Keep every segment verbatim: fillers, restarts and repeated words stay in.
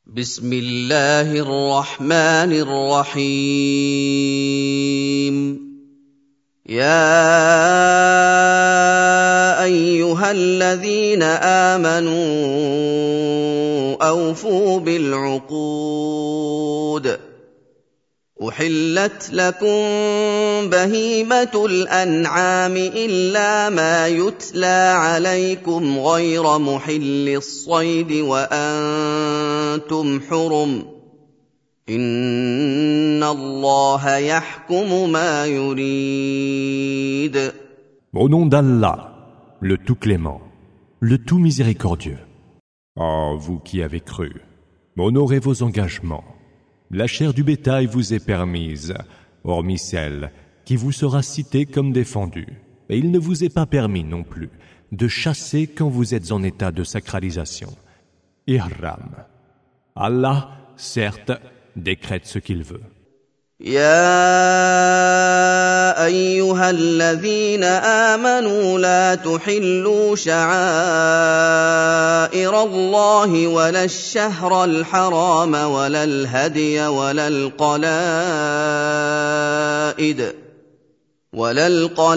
بسم الله الرحمن الرحيم يا أيها الذين آمنوا أوفوا بالعقود أحلت لكم بهيمة الأنعام إلا ما يتلى عليكم غير محل الصيد وأنتم حرم إن الله يحكم ما يريد. Au nom d'Allah, le tout clément, le tout miséricordieux. Oh, vous qui avez cru, honorez vos engagements. La chair du bétail vous est permise, hormis celle qui vous sera citée comme défendue. Et il ne vous est pas permis non plus de chasser quand vous êtes en état de sacralisation. Ihram. Allah, certes, décrète ce qu'il veut. يا أيها الذين آمنوا لا تحلوا شعائر الله ولا الشهر الحرام ولا الهدي ولا القلائد ولا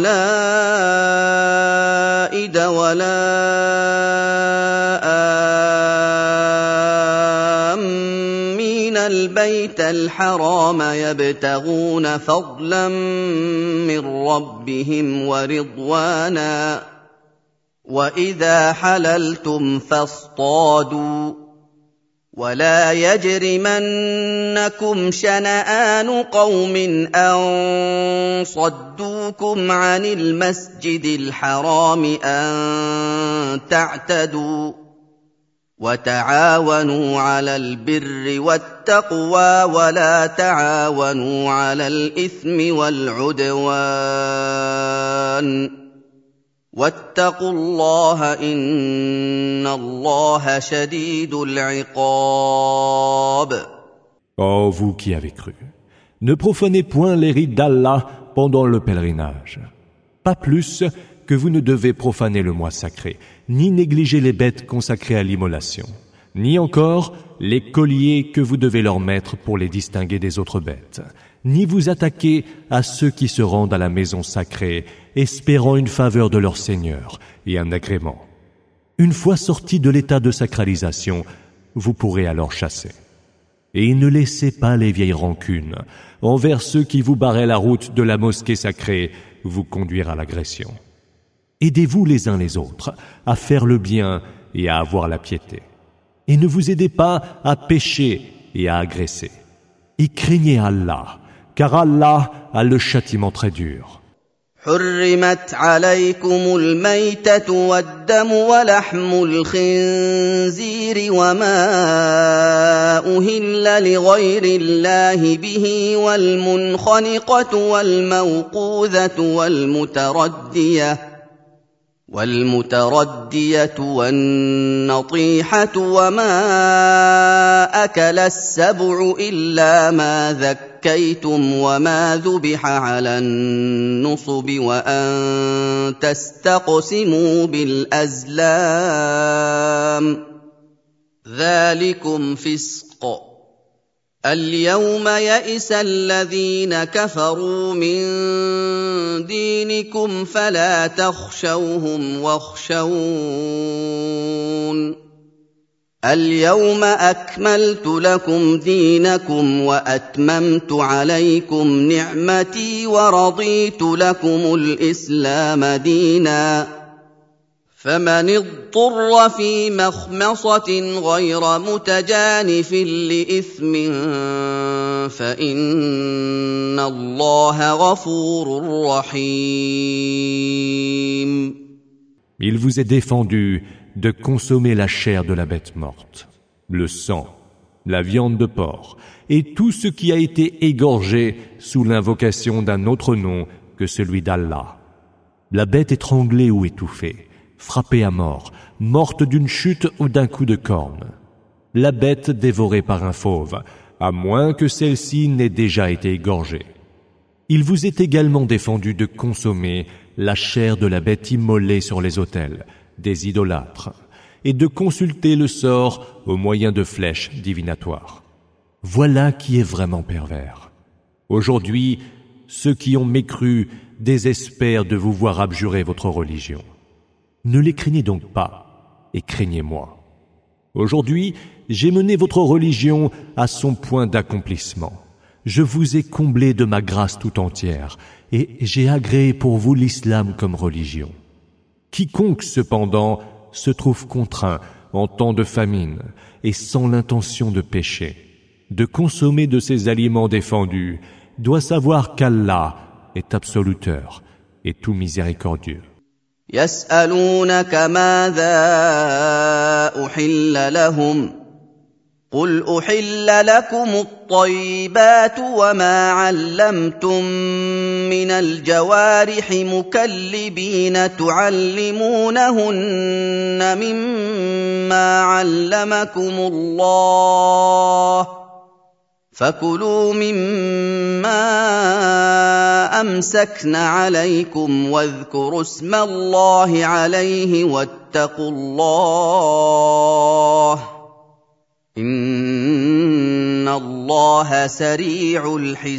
القلائد ولا البيت الحرام يبتغون فضلا من ربهم ورضوانا وإذا حللتم فاصطادوا ولا يجرمنكم شنآن قوم أن صدوكم عن المسجد الحرام أن تعتدوا وتعاونوا على البر والتقوى ولا تعاونوا على الإثم والعدوان واتقوا الله إن الله شديد العقاب. Oh, vous qui avez cru, ne profanez point les rites d'Allah pendant le pèlerinage, pas plus que vous ne devez profaner le mois sacré, ni négliger les bêtes consacrées à l'immolation, ni encore les colliers que vous devez leur mettre pour les distinguer des autres bêtes, ni vous attaquer à ceux qui se rendent à la maison sacrée, espérant une faveur de leur Seigneur et un agrément. Une fois sortis de l'état de sacralisation, vous pourrez alors chasser. Et ne laissez pas les vieilles rancunes envers ceux qui vous barraient la route de la mosquée sacrée vous conduire à l'agression. Aidez-vous les uns les autres à faire le bien et à avoir la piété. Et ne vous aidez pas à pécher et à agresser. Et craignez Allah, car Allah a le châtiment très dur. حرمت عليكم الميتة والدم ولحم الخنزير وما أهل لغير الله به والمنخنقة والموقوذة والمتردية والمتردية والنطيحة وما أكل السبع إلا ما ذكيتم وما ذبح على النصب وأن تستقسموا بالأزلام ذلكم فسق. اليوم يئس الذين كفروا من دينكم فلا تخشوهم واخشون اليوم أكملت لكم دينكم وأتممت عليكم نعمتي ورضيت لكم الإسلام دينا فمن اضطر في مخمصة غير متجانف لإثم فإن الله غفور رحيم. Il vous est défendu de consommer la chair de la bête morte, le sang, la viande de porc et tout ce qui a été égorgé sous l'invocation d'un autre nom que celui d'Allah. La bête étranglée ou étouffée, frappée à mort, morte d'une chute ou d'un coup de corne. La bête dévorée par un fauve, à moins que celle-ci n'ait déjà été égorgée. Il vous est également défendu de consommer la chair de la bête immolée sur les autels, des idolâtres, et de consulter le sort au moyen de flèches divinatoires. Voilà qui est vraiment pervers. Aujourd'hui, ceux qui ont mécru désespèrent de vous voir abjurer votre religion. Ne les craignez donc pas, et craignez-moi. Aujourd'hui, j'ai mené votre religion à son point d'accomplissement. Je vous ai comblé de ma grâce tout entière, et j'ai agréé pour vous l'islam comme religion. Quiconque, cependant, se trouve contraint en temps de famine et sans l'intention de pécher, de consommer de ces aliments défendus, doit savoir qu'Allah est absoluteur et tout miséricordieux. يسألونك ماذا أحل لهم قل أحل لكم الطيبات وما علمتم من الجوارح مكلبين تعلمونهن مما علمكم الله فكلوا مما أمسكن عليكم واذكروا اسم الله عليه واتقوا الله إن الله سريع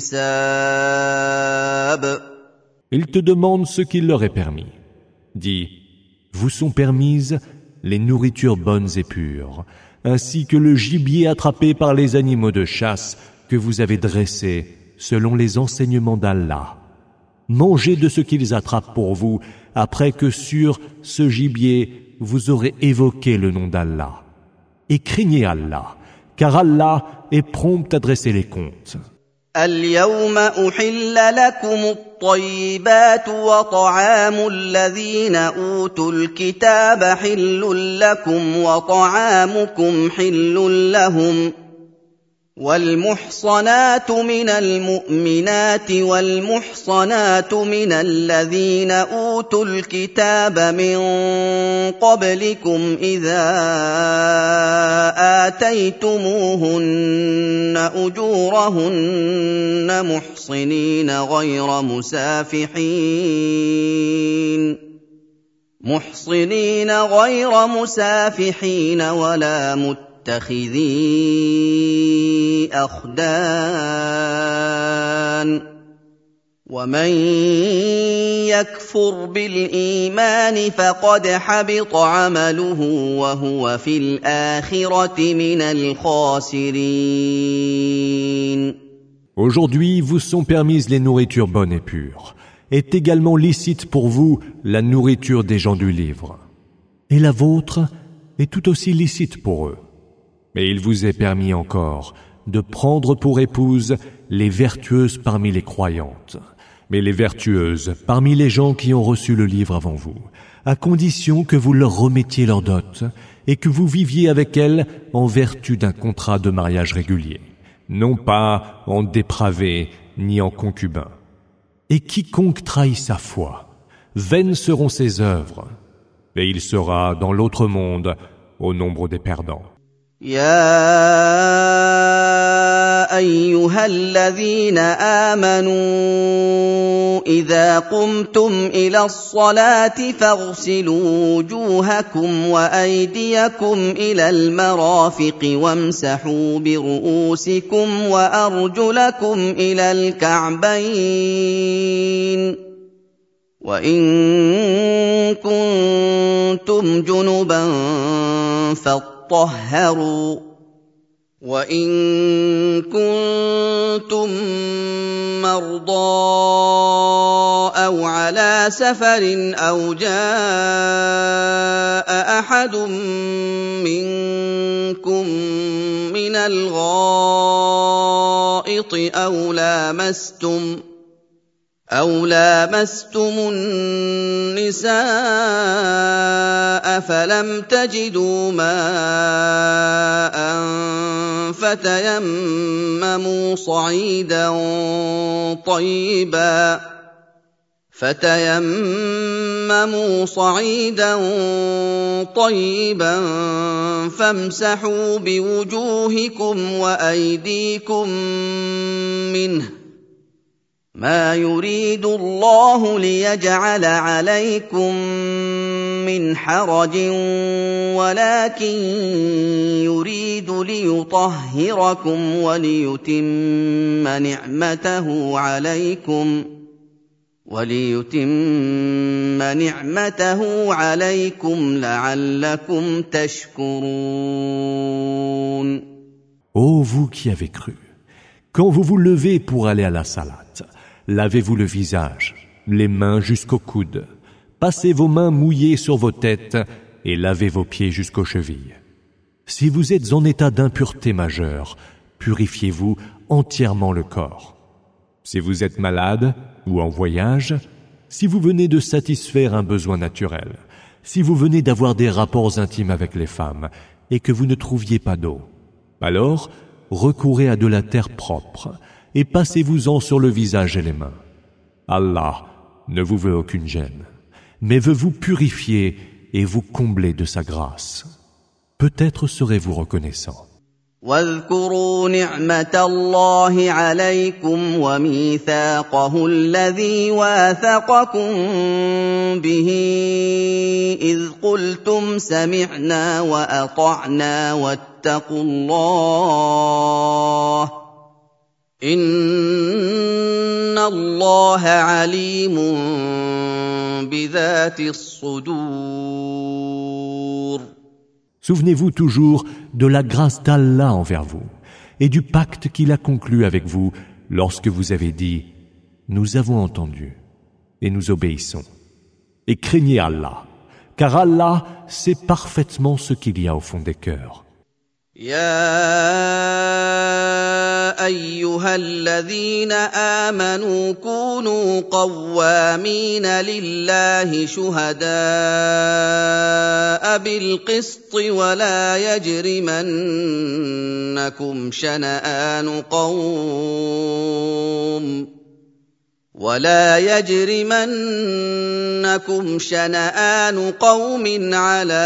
الحساب. Ils te demandent ce qu'il leur est permis. Dis, vous sont permises les nourritures bonnes et pures, ainsi que le gibier attrapé par les animaux de chasse que vous avez dressés selon les enseignements d'Allah. Mangez de ce qu'ils attrapent pour vous, après que sur ce gibier vous aurez évoqué le nom d'Allah. Et craignez Allah, car Allah est prompt à dresser les comptes. اليوم أحل لكم الطيبات وطعام الذين أوتوا الكتاب حل لكم وطعامكم حل لهم والمحصنات من المؤمنات والمحصنات من الذين أوتوا الكتاب من قبلكم إذا آتيتموهن أجورهن محصنين غير مسافحين محصنين غير مسافحين ولا متقين متخذي أخدان ومن يكفر بالإيمان فقد حبط عمله وهو في الآخرة من الخاسرين. Aujourd'hui vous sont permises les nourritures bonnes et pures. Est également licite pour vous la nourriture des gens du livre. Et la vôtre est tout aussi licite pour eux. Mais il vous est permis encore de prendre pour épouses les vertueuses parmi les croyantes, mais les vertueuses parmi les gens qui ont reçu le livre avant vous, à condition que vous leur remettiez leur dot et que vous viviez avec elles en vertu d'un contrat de mariage régulier, non pas en dépravé ni en concubin. Et quiconque trahit sa foi, vaines seront ses œuvres, et il sera dans l'autre monde au nombre des perdants. يا أيها الذين آمنوا إذا قمتم إلى الصلاة فاغسلوا وجوهكم وأيديكم إلى المرافق وامسحوا برؤوسكم وأرجلكم إلى الكعبين وإن كنتم جنبا فاطهروا وإن كنتم مرضى أو على سفر أو جاء أحد منكم من الغائط أو لامستم أو لامستم النساء فلم تجدوا ماء فتيمموا صعيدا طيبا فتيمموا صعيدا طيبا فامسحوا بوجوهكم وأيديكم منه ما يريد الله ليجعل عليكم من حرج ولكن يريد ليطهركم وليتم نعمته عليكم وليتم نعمته عليكم لعلكم تشكرون. Ô vous qui avez cru, quand vous vous levez pour aller à la salate, lavez-vous le visage, les mains jusqu'aux coudes, passez vos mains mouillées sur vos têtes et lavez vos pieds jusqu'aux chevilles. Si vous êtes en état d'impureté majeure, purifiez-vous entièrement le corps. Si vous êtes malade ou en voyage, si vous venez de satisfaire un besoin naturel, si vous venez d'avoir des rapports intimes avec les femmes et que vous ne trouviez pas d'eau, alors recourez à de la terre propre et passez-vous-en sur le visage et les mains. Allah ne vous veut aucune gêne, mais veut vous purifier et vous combler de sa grâce. Peut-être serez-vous reconnaissant. واذكروا نعمة الله عليكم وميثاقه الذي واثقكم به إذ قلتم سمعنا وأطعنا واتقوا الله إن الله عليم بذات الصدور. Souvenez-vous toujours de la grâce d'Allah envers vous et du pacte qu'il a conclu avec vous lorsque vous avez dit « Nous avons entendu et nous obéissons ». Et craignez Allah, car Allah sait parfaitement ce qu'il y a au fond des cœurs. يا أيها الذين آمنوا كونوا قوامين لله شهداء بالقسط ولا يجرمنكم شنآن قوم ولا يجرمنكم شنآن قوم على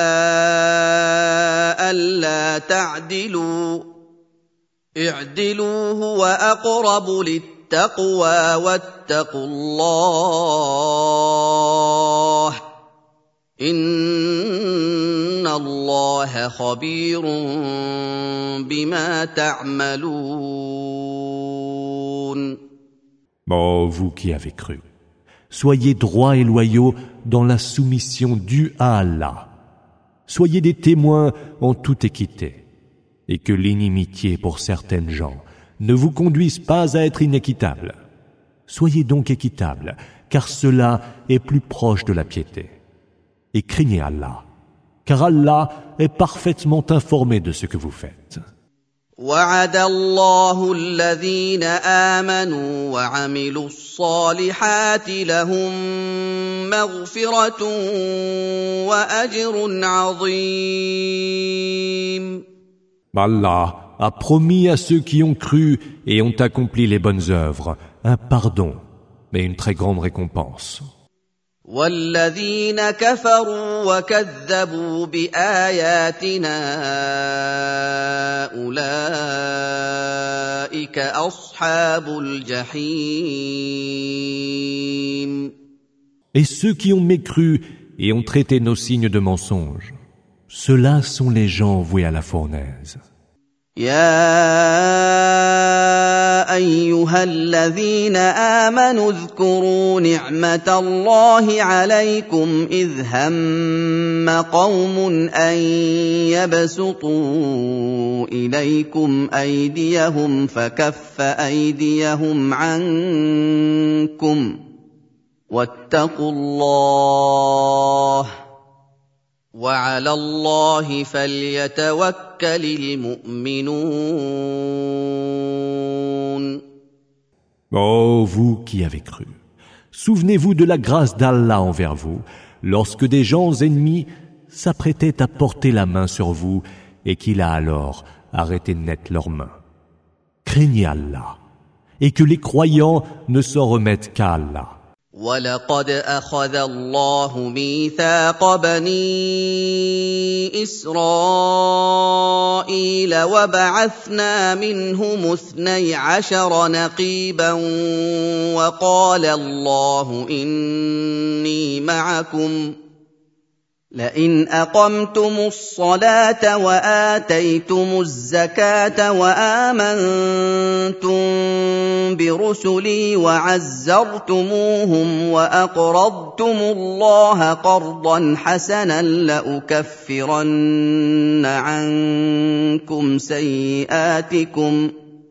ألا تعدلوا اعدلوا هو أقرب للتقوى واتقوا الله إن الله خبير بما تعملون. Ô vous qui avez cru, soyez droits et loyaux dans la soumission due à Allah. Soyez des témoins en toute équité, et que l'inimitié pour certaines gens ne vous conduise pas à être inéquitable. Soyez donc équitables, car cela est plus proche de la piété. Et craignez Allah, car Allah est parfaitement informé de ce que vous faites. وعد الله الذين آمنوا وعملوا الصالحات لهم مغفرة وأجر عظيم. Allah a promis à ceux qui ont cru et ont accompli les bonnes œuvres un pardon et une très grande récompense. والذين كفروا وكذبوا بآياتنا أولئك أصحاب الجحيم. Et ceux qui ont mécru et ont traité nos signes de mensonges, ceux-là sont les gens voués à la fournaise. يا أيها الذين آمنوا اذكروا نعمة الله عليكم إذ هم قوم أن يبسطوا إليكم أيديهم فكف أيديهم عنكم واتقوا الله وعلى الله فليتوكل المؤمنون. Ô vous qui avez cru, souvenez-vous de la grâce d'Allah envers vous, lorsque des gens ennemis s'apprêtaient à porter la main sur vous et qu'il a alors arrêté net leurs mains. Craignez Allah, et que les croyants ne s'en remettent qu'à Allah. وَلَقَدْ أَخَذَ اللَّهُ مِيثَاقَ بَنِي إِسْرَائِيلَ وَبَعَثْنَا مِنْهُمُ اثْنَيْ عَشَرَ نَقِيبًا وَقَالَ اللَّهُ إِنِّي مَعَكُمْ لئن أقمتم الصلاة وآتيتم الزكاة وآمنتم برسلي وعزرتموهم وأقرضتم الله قرضا حسنا لأكفرن عنكم سيئاتكم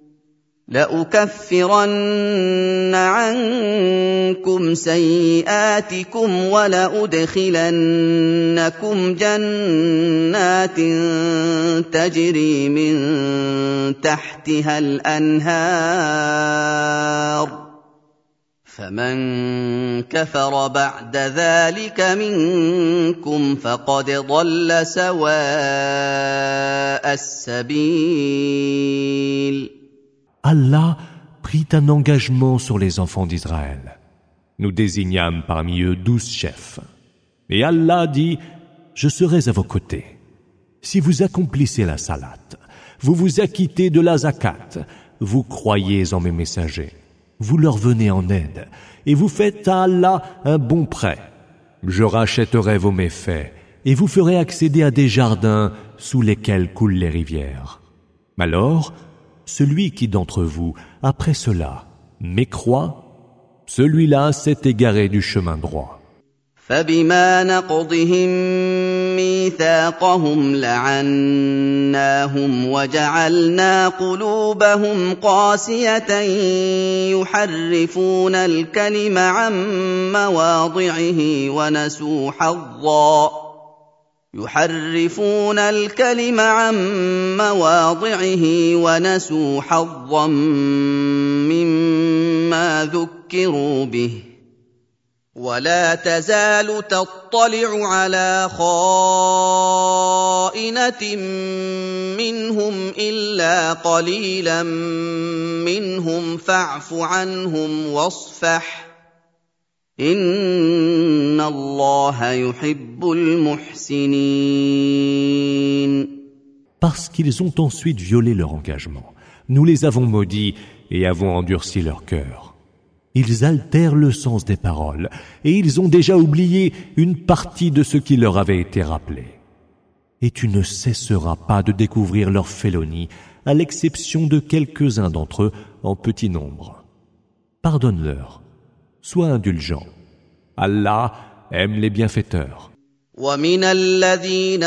لأكفرن عنكم سيئاتكم ولأدخلنكم جنات تجري من تحتها الأنهار فمن كفر بعد ذلك منكم فقد ضل سواء السبيل. Allah prit un engagement sur les enfants d'Israël. Nous désignâmes parmi eux douze chefs. Et Allah dit, je serai à vos côtés. Si vous accomplissez la salat, vous vous acquittez de la zakat, vous croyez en mes messagers, vous leur venez en aide, et vous faites à Allah un bon prêt. Je rachèterai vos méfaits, et vous ferai accéder à des jardins sous lesquels coulent les rivières. Alors, celui qui d'entre vous, après cela, mécroit, celui-là s'est égaré du chemin droit. فبما نقضهم ميثاقهم لعناهم وجعلنا قلوبهم قاسية يحرفون الكلم عن مواضعه ونسوا حظا يحرفون الكلم عن مواضعه ونسوا حظا مما ذكروا به ولا تزال تطلع على خائنة منهم إلا قليلا منهم فاعف عنهم واصفح إن الله يحب المحسنين. Parce qu'ils ont ensuite violé leur engagement, nous les avons maudits et avons endurci leur cœur. Ils altèrent le sens des paroles et ils ont déjà oublié une partie de ce qui leur avait été rappelé. Et tu ne cesseras pas de découvrir leur félonie, à l'exception de quelques-uns d'entre eux en petit nombre. Pardonne-leur, sois indulgent. Allah aime les bienfaiteurs. ومن الذين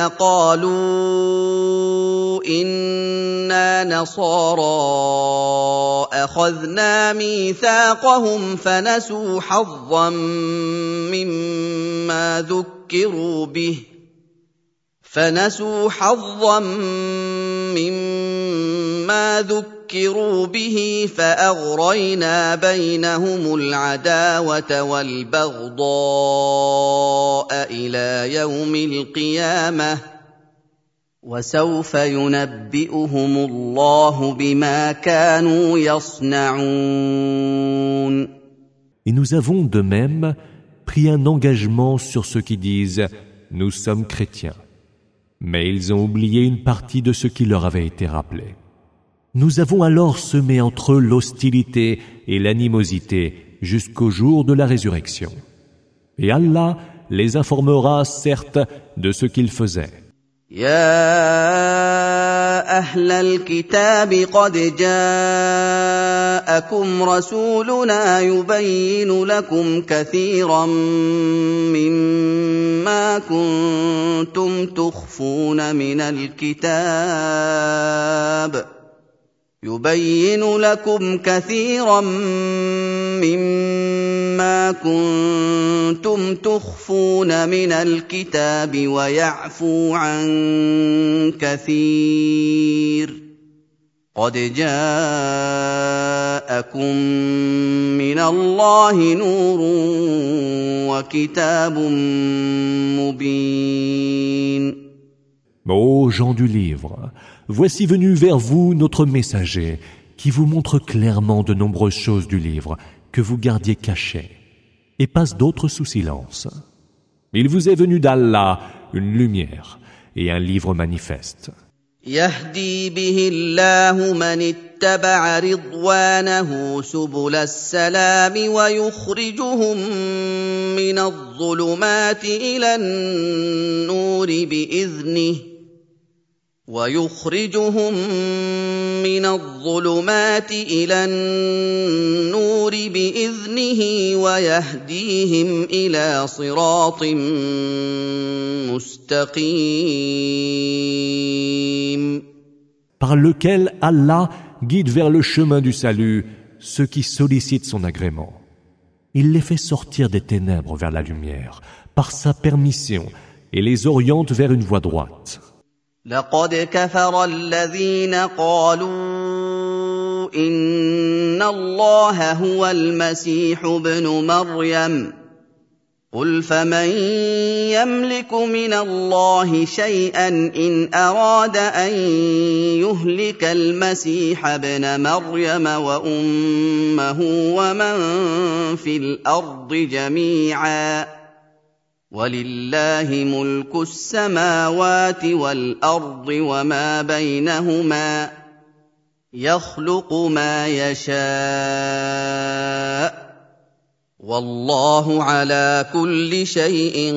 قالوا إنا نصارى أخذنا ميثاقهم فنسوا حظا مما ذكروا به فنسوا حظا مما ذكروا به فأغرينا بينهم العداوة والبغضاء إلى يوم القيامة وسوف ينبئهم الله بما كانوا يصنعون. Et nous avons de même pris un engagement sur ceux qui disent « Nous sommes chrétiens ». Mais ils ont oublié une partie de ce qui leur avait été rappelé. Nous avons alors semé entre eux l'hostilité et l'animosité jusqu'au jour de la résurrection. Et Allah les informera certes de ce qu'ils faisaient. يا أهل الكتاب قد جاءكم رسولنا يبين لكم كثيرا مما كنتم تخفون من الكتاب يبين لكم كثيرا مما كنتم تخفون من الكتاب ويعفو عن كثير قد جاءكم من الله نور وكتاب مبين. Ô gens du livre, voici venu vers vous notre messager, qui vous montre clairement de nombreuses choses du livre que vous gardiez cachées, et passe d'autres sous silence. Il vous est venu d'Allah une lumière et un livre manifeste. يهدي به الله من اتبع رضوانه سبل السلام ويخرجهم من الظلمات إلى النور بإذنه ويخرجهم من الظلمات إلى النور بإذنه ويهديهم إلى صراط مستقيم. Par lequel Allah guide vers le chemin du salut ceux qui sollicitent son agrément. Il les fait sortir des ténèbres vers la lumière par sa permission et les oriente vers une voie droite. لقد كفر الذين قالوا إن الله هو المسيح ابن مريم قل فمن يملك من الله شيئا إن أراد أن يهلك المسيح ابن مريم وأمه ومن في الأرض جميعا ولله ملك السماوات والأرض وما بينهما يخلق ما يشاء والله على كل شيء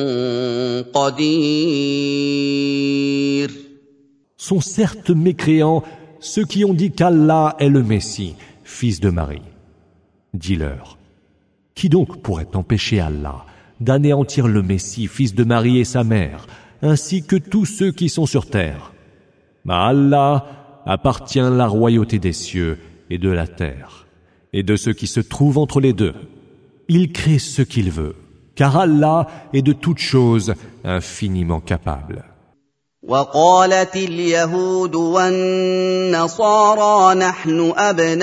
قدير. Sont certes mécréants ceux qui ont dit qu'Allah est le Messie, fils de Marie. Dis-leur, qui donc pourrait empêcher Allah d'anéantir le Messie, fils de Marie et sa mère, ainsi que tous ceux qui sont sur terre? Mais à Allah appartient la royauté des cieux et de la terre, et de ceux qui se trouvent entre les deux. Il crée ce qu'il veut, car Allah est de toutes choses infiniment capable. وقالت اليهود والنصارى نحن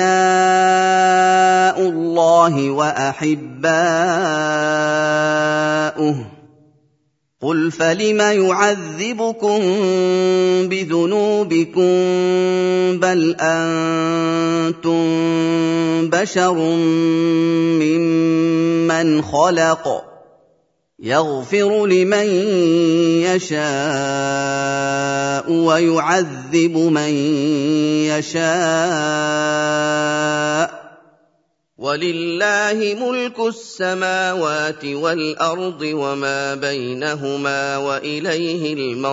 أبناء الله وأحباؤه قل فلم يعذبكم بذنوبكم بل أنتم بشر ممن خلق يغفر لمن يشاء ويعذب من يشاء ولله ملك السماوات والأرض وما بينهما وإليه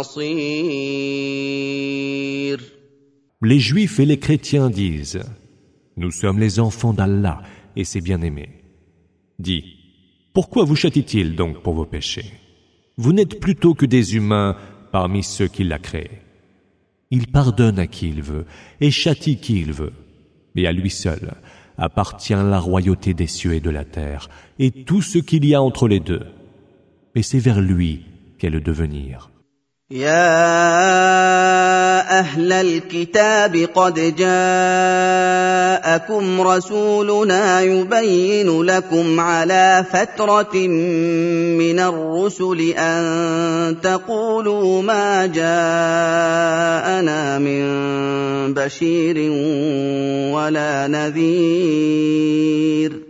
المصير. Les Juifs et les chrétiens disent: Nous sommes les enfants d'Allah et ses bien-aimés. Dis: Pourquoi vous châtie-t-il donc pour vos péchés? Vous n'êtes plutôt que des humains parmi ceux qu'il a créés. Il pardonne à qui il veut et châtie qui il veut. Et à lui seul appartient la royauté des cieux et de la terre et tout ce qu'il y a entre les deux. Et c'est vers lui qu'est le devenir. يا أهل الكتاب قد جاءكم رسولنا يبين لكم على فترة من الرسل أن تقولوا ما جاءنا من بشير ولا نذير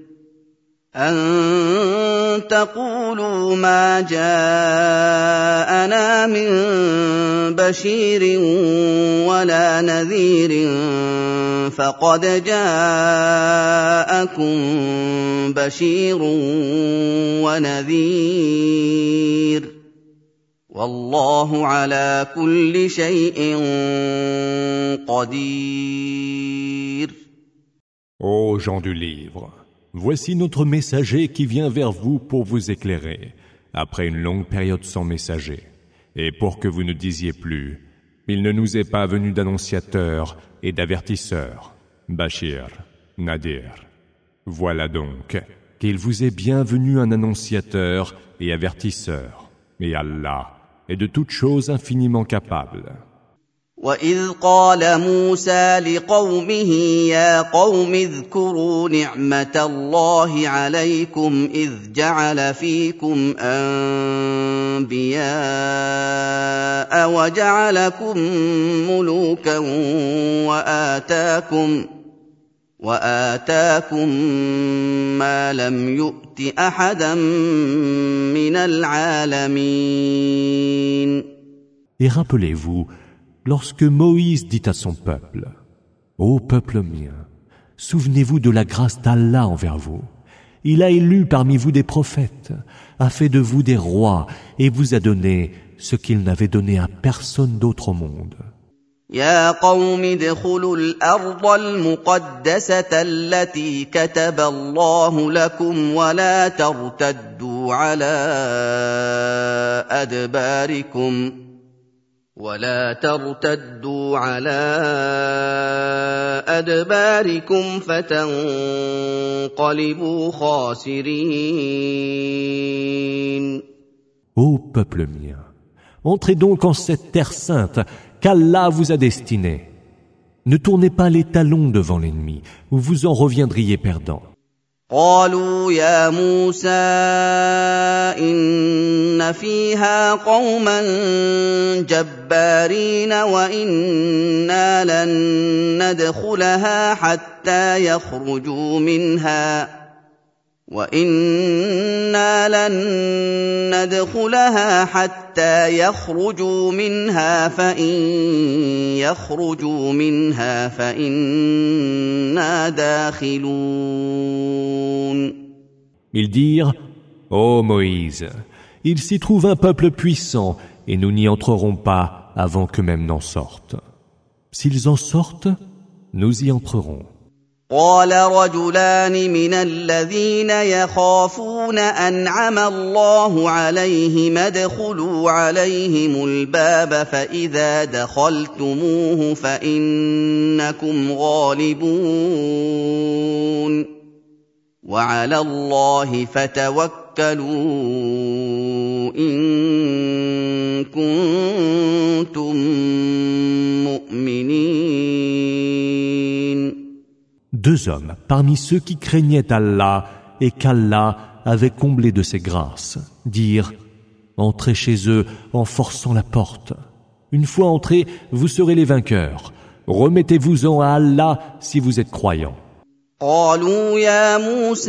أن تقولوا ما جاءنا من بشير ولا نذير فقد جاءكم بشير ونذير والله على كل شيء قدير. Ô gens du livre, voici notre messager qui vient vers vous pour vous éclairer, après une longue période sans messager, et pour que vous ne disiez plus, il ne nous est pas venu d'annonciateur et d'avertisseur, Bashir, Nadir. Voilà donc qu'il vous est bien venu un annonciateur et avertisseur, et Allah est de toutes choses infiniment capable. وَإِذْ قَالَ مُوسَىٰ لِقَوْمِهِ يَا قَوْمِ اذْكُرُوا نِعْمَةَ اللَّهِ عَلَيْكُمْ إِذْ جَعَلَ فِيكُمْ أَنبِيَاءَ وَجَعَلَكُم مُّلُوكًا وَآتَاكُم وَآتَاكُم مَّا لَمْ يُؤْتِ أَحَدًا مِّنَ الْعَالَمِينَ. Et rappelez-vous lorsque Moïse dit à son peuple, « Ô peuple mien, souvenez-vous de la grâce d'Allah envers vous. Il a élu parmi vous des prophètes, a fait de vous des rois et vous a donné ce qu'il n'avait donné à personne d'autre au monde. » يا قوم ادخلوا الأرض المقدسة التي كتب الله لكم ولا ترتدوا على أدباركم ولا ترتدوا على أدباركم فتنقلبوا خاسرين. Ô peuple mien, entrez donc en cette terre sainte qu'Allah vous a destinée. Ne tournez pas les talons devant l'ennemi, ou vous en reviendriez perdant. قالوا يا موسى إن فيها قوما جبارين وإنا لن ندخلها حتى يخرجوا منها وإنا لن ندخلها حتى يخرجوا منها فإن يخرجوا منها فإنا داخلون. Ils dirent, ô Moïse, il s'y trouve un peuple puissant et nous n'y entrerons pas avant qu'eux-mêmes n'en sortent. S'ils en sortent, nous y entrerons. قال رجلان من الذين يخافون أنعم الله عليهم ادخلوا عليهم الباب فإذا دخلتموه فإنكم غالبون وعلى الله فتوكلوا إن كنتم مؤمنين. Deux hommes parmi ceux qui craignaient Allah et qu'Allah avait comblé de ses grâces dirent « Entrez chez eux en forçant la porte. Une fois entrés, vous serez les vainqueurs. Remettez-vous-en à Allah si vous êtes croyants. » قالوا يا موسى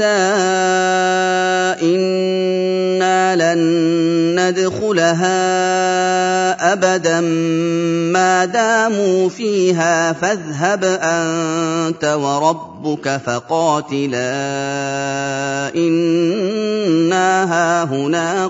إنا لن ندخلها أبدا ما داموا فيها فاذهب أنت وربك فقاتلا إنا هاهنا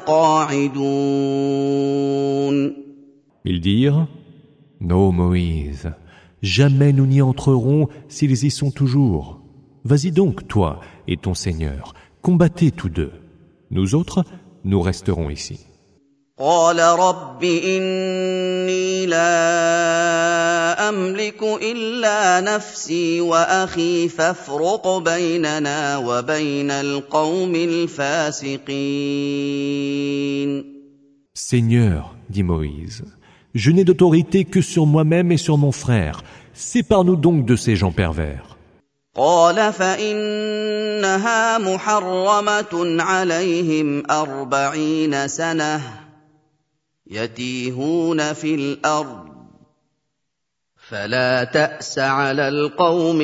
قاعدون. Ils dirent « Non, Moïse, jamais nous n'y entrerons s'ils y sont toujours. Vas-y donc, toi et ton Seigneur, combattez tous deux. Nous autres, nous resterons ici. » قال رب إني لا أملك إلا نفسي وأخي فافرق بيننا وبين القوم الفاسقين. Seigneur, dit Moïse, je n'ai d'autorité que sur moi-même et sur mon frère. Sépare-nous donc de ces gens pervers. قال فإنها محرمة عليهم أربعين سنة يتيهون في الأرض فلا تأس على القوم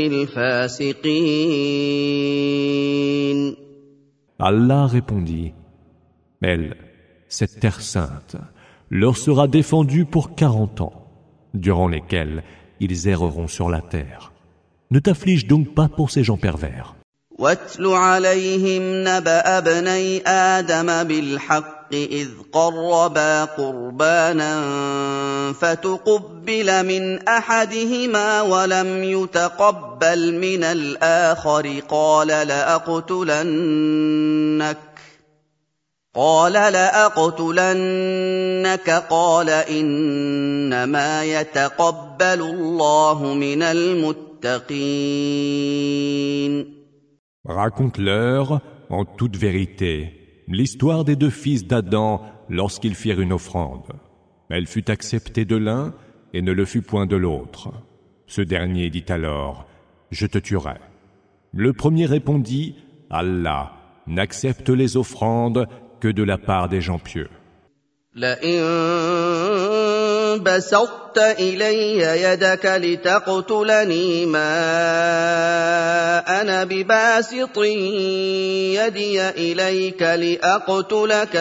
الفاسقين. Allah répondit, elle, cette terre sainte, leur sera défendue pour quarante ans, durant lesquels ils erreront sur la terre. Ne t'afflige donc pas pour ces gens pervers. واتل عليهم نبأ ابني آدم بالحق إذ قربا قربانا فتقبل من أحدهما ولم يتقبل من الآخر قال لأقتلنك قال لأقتلنك قال إنما يتقبل الله من المتقين. Raconte-leur, en toute vérité, l'histoire des deux fils d'Adam lorsqu'ils firent une offrande. Elle fut acceptée de l'un et ne le fut point de l'autre. Ce dernier dit alors, « Je te tuerai. » Le premier répondit, « Allah n'accepte les offrandes que de la part des gens pieux. » لئن بسطت بسطت إلي يدك لتقتلني ما أنا بباسط يدي إليك لأقتلك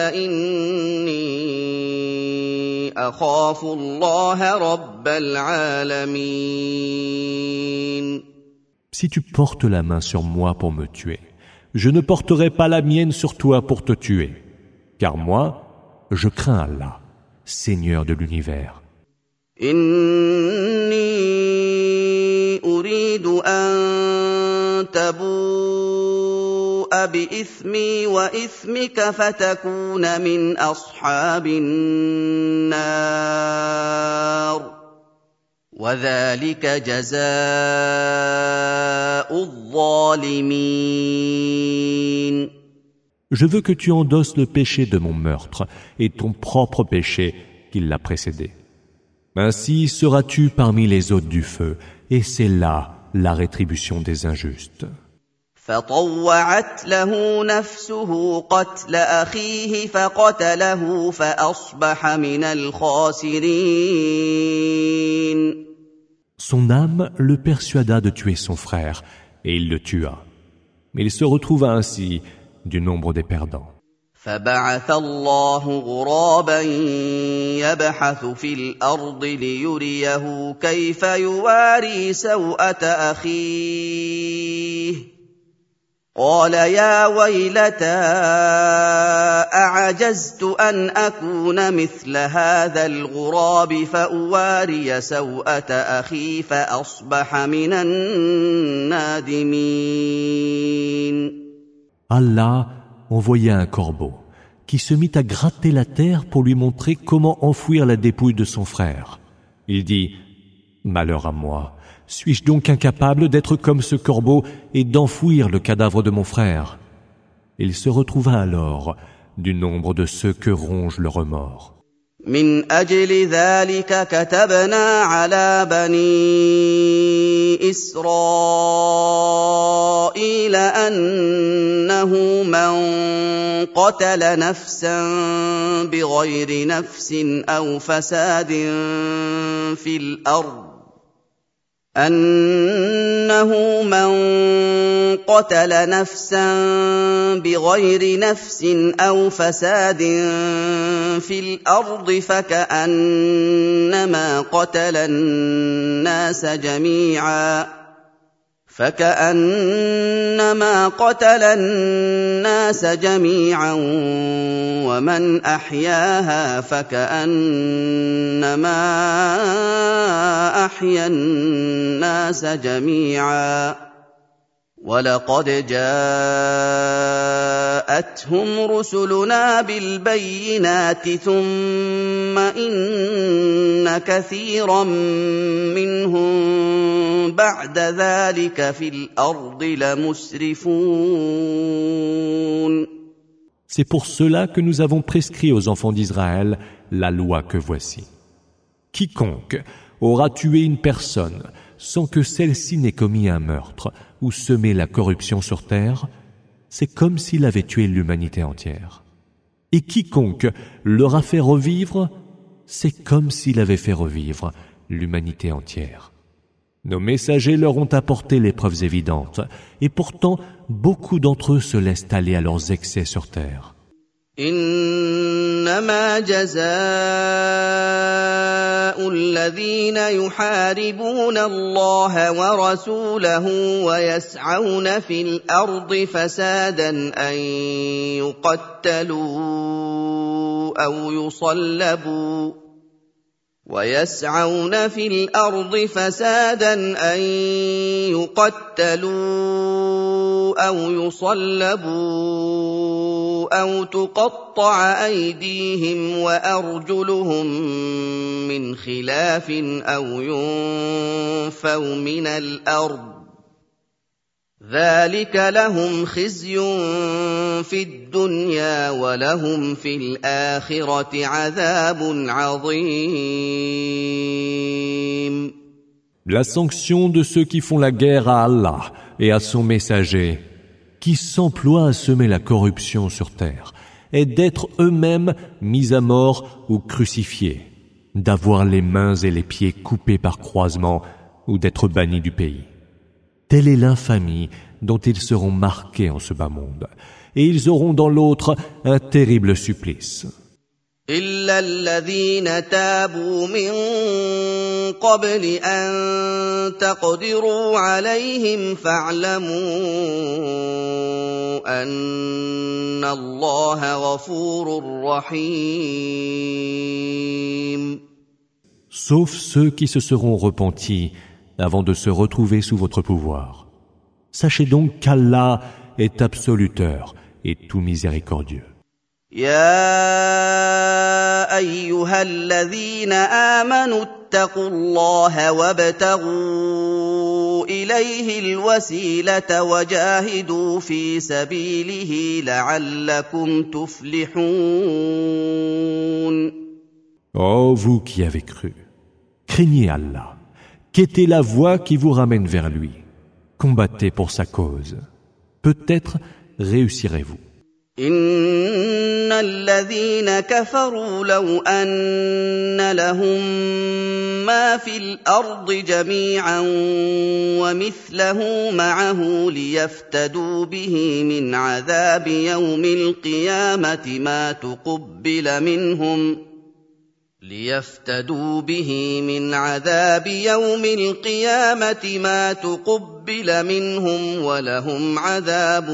إني أخاف الله رب العالمين. Si tu portes la main sur moi pour me tuer, je ne porterai pas la mienne sur toi pour te tuer, car moi, je crains Allah, Seigneur de l'univers. إني أريد أن تبوء بإثمي وإثمك فتكون من أصحاب النار وذلك جزاء الظالمين. Je veux que tu endosses le péché de mon meurtre et ton propre péché qui l'a précédé. Ainsi seras-tu parmi les hôtes du feu, et c'est là la rétribution des injustes. فطوعت له نفسه قتل أخيه فقتله فأصبح من الخاسرين. Son âme le persuada de tuer son frère, et il le tua. Mais il se retrouva ainsi du nombre des perdants. فبعث الله غرابا يبحث في الأرض ليريه كيف يواري سوءة أخيه قال يا ويلتى أعجزت أن أكون مثل هذا الغراب فأواري سوءة أخي فأصبح من النادمين. Allah envoya un corbeau qui se mit à gratter la terre pour lui montrer comment enfouir la dépouille de son frère. Il dit « Malheur à moi, suis-je donc incapable d'être comme ce corbeau et d'enfouir le cadavre de mon frère ?» Il se retrouva alors du nombre de ceux que ronge le remords. من أجل ذلك كتبنا على بني إسرائيل أنه من قتل نفسا بغير نفس أو فساد في الأرض أنه من قتل نفسا بغير نفس أو فساد في الأرض فكأنما قتل الناس جميعا فكأنما قتل الناس جميعا ومن أحياها فكأنما أحيا الناس جميعا ولقد جاءتهم رسلنا بالبينات ثم إن كثيرا منهم بعد ذلك في الأرض لمسرفون. C'est pour cela que nous avons prescrit aux enfants d'Israël la loi que voici. Quiconque aura tué une personne sans que celle-ci n'ait commis un meurtre ou semé la corruption sur terre, c'est comme s'il avait tué l'humanité entière. Et quiconque l'aura fait revivre, c'est comme s'il avait fait revivre l'humanité entière. Nos messagers leur ont apporté les preuves évidentes, et pourtant beaucoup d'entre eux se laissent aller à leurs excès sur terre. إنما جزاء الذين يحاربون الله ورسوله ويسعون في الأرض فسادا أن يقتلوا أو يصلبوا ويسعون في الأرض فسادا أن يقتلوا أو يصلبوا أو تقطع أيديهم وأرجلهم من خلاف أو ينفوا من الأرض ذلك لهم خزي في الدنيا ولهم في الآخرة عذاب عظيم. La sanction de ceux qui font la guerre à Allah et à son messager, qui s'emploient à semer la corruption sur terre, est d'être eux-mêmes mis à mort ou crucifiés. d'avoir les mains et les pieds coupés par croisement ou d'être bannis du pays. Telle est l'infamie dont ils seront marqués en ce bas monde, et ils auront dans l'autre un terrible supplice. إلا الذين تابوا من قبل أن تقدروا عليهم فاعلموا أن الله غفور رحيم. Sauf ceux qui se seront repentis avant de se retrouver sous votre pouvoir. Sachez donc qu'Allah est absoluteur et tout miséricordieux. يا أيها الذين آمنوا اتقوا الله وابتغوا إليه الوسيلة وجاهدوا في سبيله لعلكم تفلحون. Ô vous qui avez cru, craignez Allah, quêtez la voie qui vous ramène vers lui, combattez pour sa cause, peut-être réussirez-vous. إن الذين كفروا لو أن لهم ما في الأرض جميعا ومثله معه ليفتدوا به من عذاب يوم القيامة ما تقبل منهم ليفتدوا به من عذاب يوم القيامة ما تقبل منهم ولهم عذاب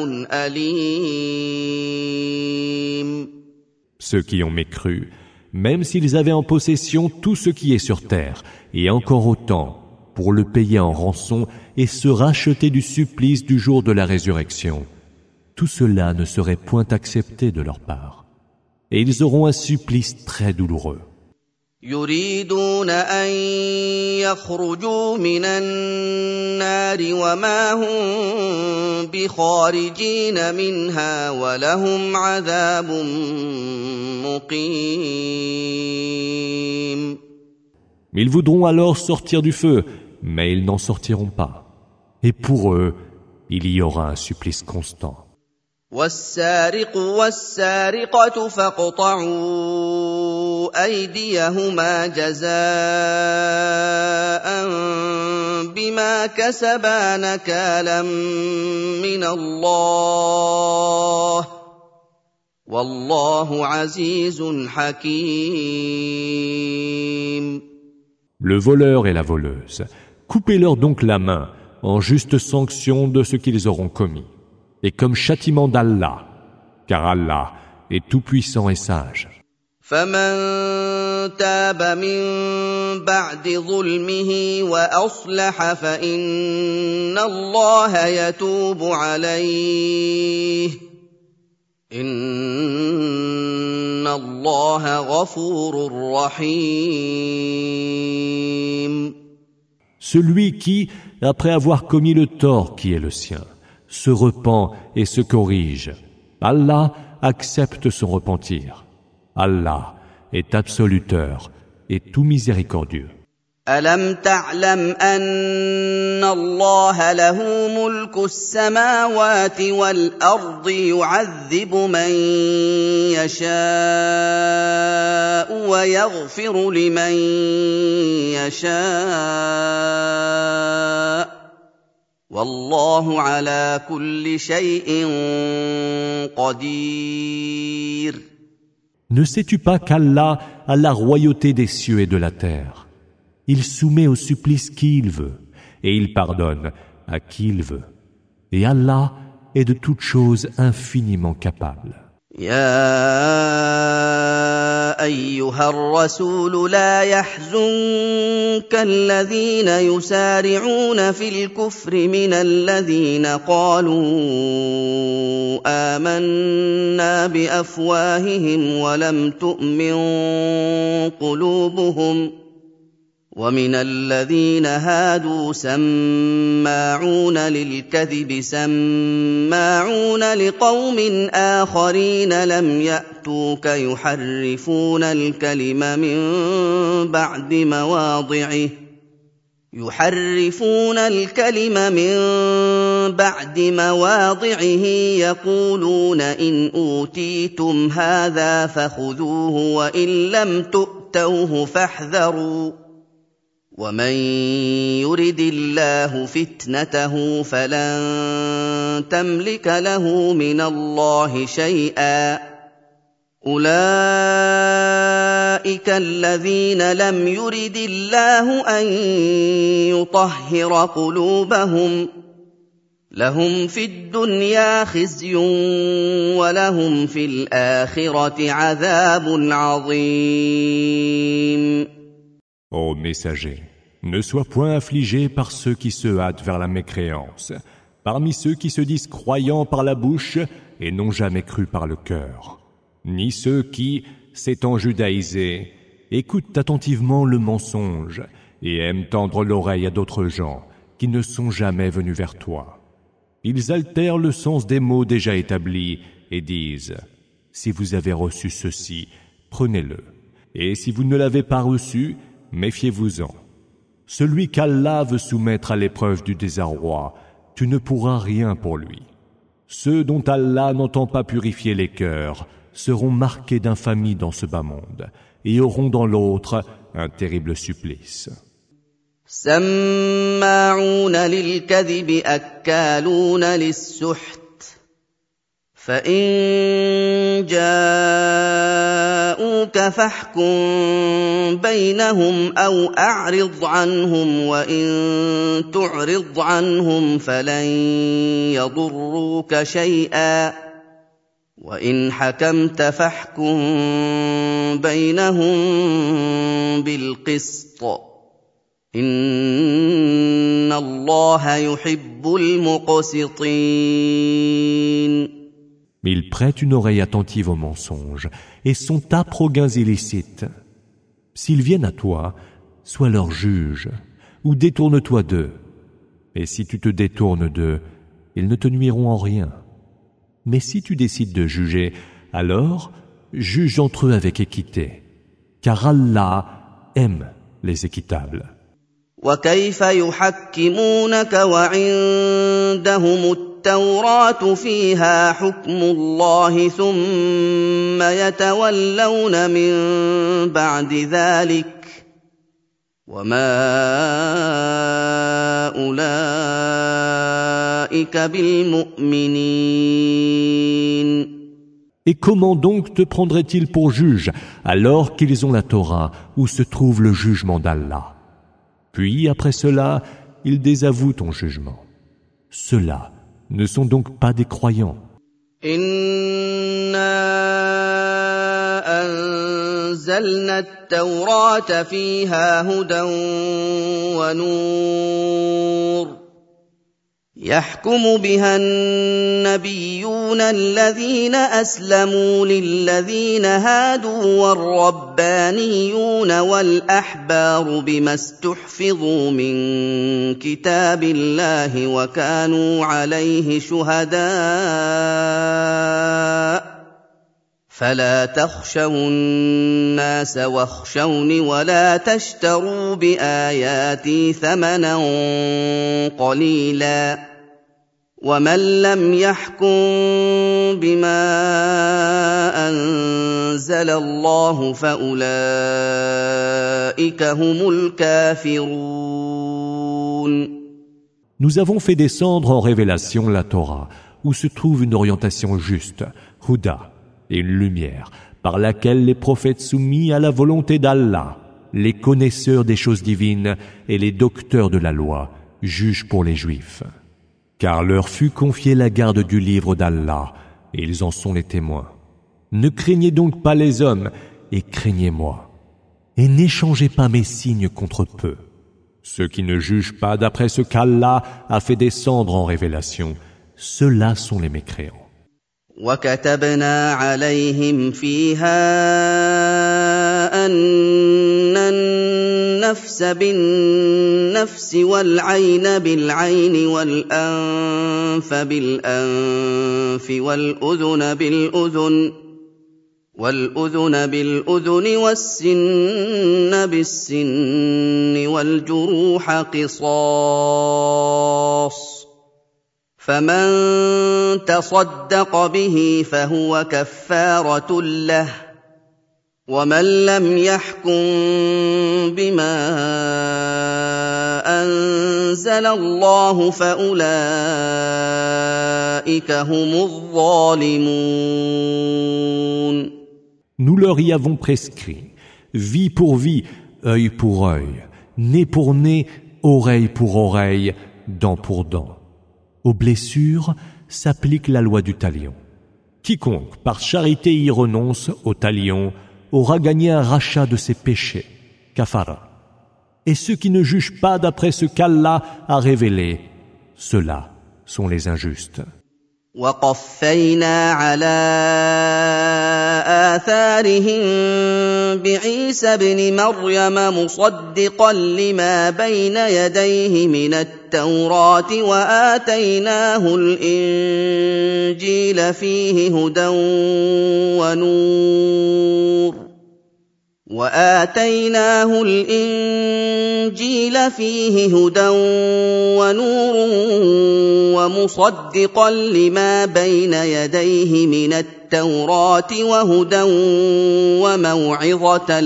أليم. Ceux qui ont mécru, même s'ils avaient en possession tout ce qui est sur terre, et encore autant, pour le payer en rançon et se racheter du supplice du jour de la résurrection, tout cela ne serait point accepté de leur part. Et ils auront un supplice très douloureux. يريدون أن يخرجوا من النار وما هم بخارجين منها ولهم عذاب مقيم. Ils voudront alors sortir du feu, mais ils n'en sortiront pas. Et pour eux, il y aura un supplice constant. والسارق والسارقة فاقطعوا أيديهما جزاء بما كسبا نكالا من الله والله عزيز حكيم. Le voleur et la voleuse, coupez-leur donc la main en juste sanction de ce qu'ils auront commis. Et comme châtiment d'Allah, car Allah est tout-puissant et sage. فمن تاب من بعد ظلمه وأصلح فإن الله يتوب عليه إن الله غفور رحيم. Celui qui, après avoir commis le tort qui est le sien, se repent et se corrige, Allah accepte son repentir. Allah est absoluteur et tout miséricordieux. ألم تعلم أن الله له ملك السماوات والأرض يعذب من يشاء ويغفر لمن يشاء والله على كل شيء قدير. Ne sais-tu pas qu'Allah a la royauté des cieux et de la terre? Il soumet au supplice qui il veut, et il pardonne à qui il veut. Et Allah est de toutes choses infiniment capable. يا أيها الرسول لا يحزنك الذين يسارعون في الكفر من الذين قالوا آمنا بأفواههم ولم تؤمن قلوبهم ومن الذين هادوا سماعون للكذب سماعون لقوم آخرين لم يأتوك يحرفون الكلم من بعد مواضعه يحرفون الكلم من بعد مواضعه يقولون إن أوتيتم هذا فخذوه وإن لم تؤتوا تؤتوه فاحذروا ومن يرد الله فتنته فلن تملك له من الله شيئا أولئك الذين لم يرد الله أن يطهر قلوبهم لهم في الدنيا خزي ولهم في الآخرة عذاب عظيم. Ô messager, ne sois point affligé par ceux qui se hâtent vers la mécréance, parmi ceux qui se disent croyants par la bouche et n'ont jamais cru par le cœur, ni ceux qui, s'étant judaïsés, écoutent attentivement le mensonge et aiment tendre l'oreille à d'autres gens qui ne sont jamais venus vers toi. Ils altèrent le sens des mots déjà établis et disent « Si vous avez reçu ceci, prenez-le, et si vous ne l'avez pas reçu, méfiez-vous-en. Celui qu'Allah veut soumettre à l'épreuve du désarroi, tu ne pourras rien pour lui. Ceux dont Allah n'entend pas purifier les cœurs seront marqués d'infamie dans ce bas monde et auront dans l'autre un terrible supplice. » سماعون للكذب أكالون للسحت فإن جاءوك فاحكم بينهم أو أعرض عنهم وإن تعرض عنهم فلن يضروك شيئا وإن حكمت فاحكم بينهم بالقسط إن الله يحب المقسطين. Ils prêtent une oreille attentive aux mensonges et sont âpres aux gains illicites. S'ils viennent à toi, sois leur juge ou détourne-toi d'eux. Et si tu te détournes d'eux, ils ne te nuiront en rien. Mais si tu décides de juger, alors juge entre eux avec équité, car Allah aime les équitables. وكيف يحكمونك وعندهم التوراة فيها حكم الله ثم يتولون من بعد ذلك وما أولئك بالمؤمنين. Et comment donc te prendraient-ils pour juge alors qu'ils ont la Torah où se trouve le jugement d'Allah? Puis, après cela, ils désavouent ton jugement. Ceux-là ne sont donc pas des croyants. Inna anzalna at-taurata fiha hudan wa nur. يحكم بها النبيون الذين أسلموا للذين هادوا والربانيون والأحبار بما استحفظوا من كتاب الله وكانوا عليه شهداء فلا تخشوا الناس واخشوني ولا تشتروا بآياتي ثمنا قليلا ومن لم يحكم بما أنزل الله فأولئك هم الكافرون. Nous avons fait descendre en révélation la Torah, où se trouve une orientation juste, Huda, et une lumière, par laquelle les prophètes soumis à la volonté d'Allah, les connaisseurs des choses divines et les docteurs de la loi, jugent pour les Juifs. Car leur fut confiée la garde du livre d'Allah, et ils en sont les témoins. Ne craignez donc pas les hommes, et craignez-moi. Et n'échangez pas mes signes contre peu. Ceux qui ne jugent pas d'après ce qu'Allah a fait descendre en révélation, ceux-là sont les mécréants. وكتبنا عليهم فيها أن النفس بالنفس والعين بالعين والأنف بالأنف والأذن بالأذن والأذن بالأذن والسن بالسن والجروح قصاص فمن تصدق به فهو كفارة له ومن لم يحكم بما أنزل الله فأولئك هم الظالمون. Nous leur y avons prescrit, vie pour vie, œil pour œil, nez pour nez, oreille pour oreille, dent pour dent. Aux blessures s'applique la loi du talion. Quiconque, par charité, y renonce au talion, aura gagné un rachat de ses péchés, kafara. Et ceux qui ne jugent pas d'après ce qu'Allah a révélé, ceux-là sont les injustes. وقفينا على آثارهم بعيسى ابن مريم مصدقا لما بين يديه من التوراة وآتيناه الإنجيل فيه هدى ونور وآتيناه الإنجيل فيه هدى ونور ومصدقا لما بين يديه من التوراة وهدى وموعظة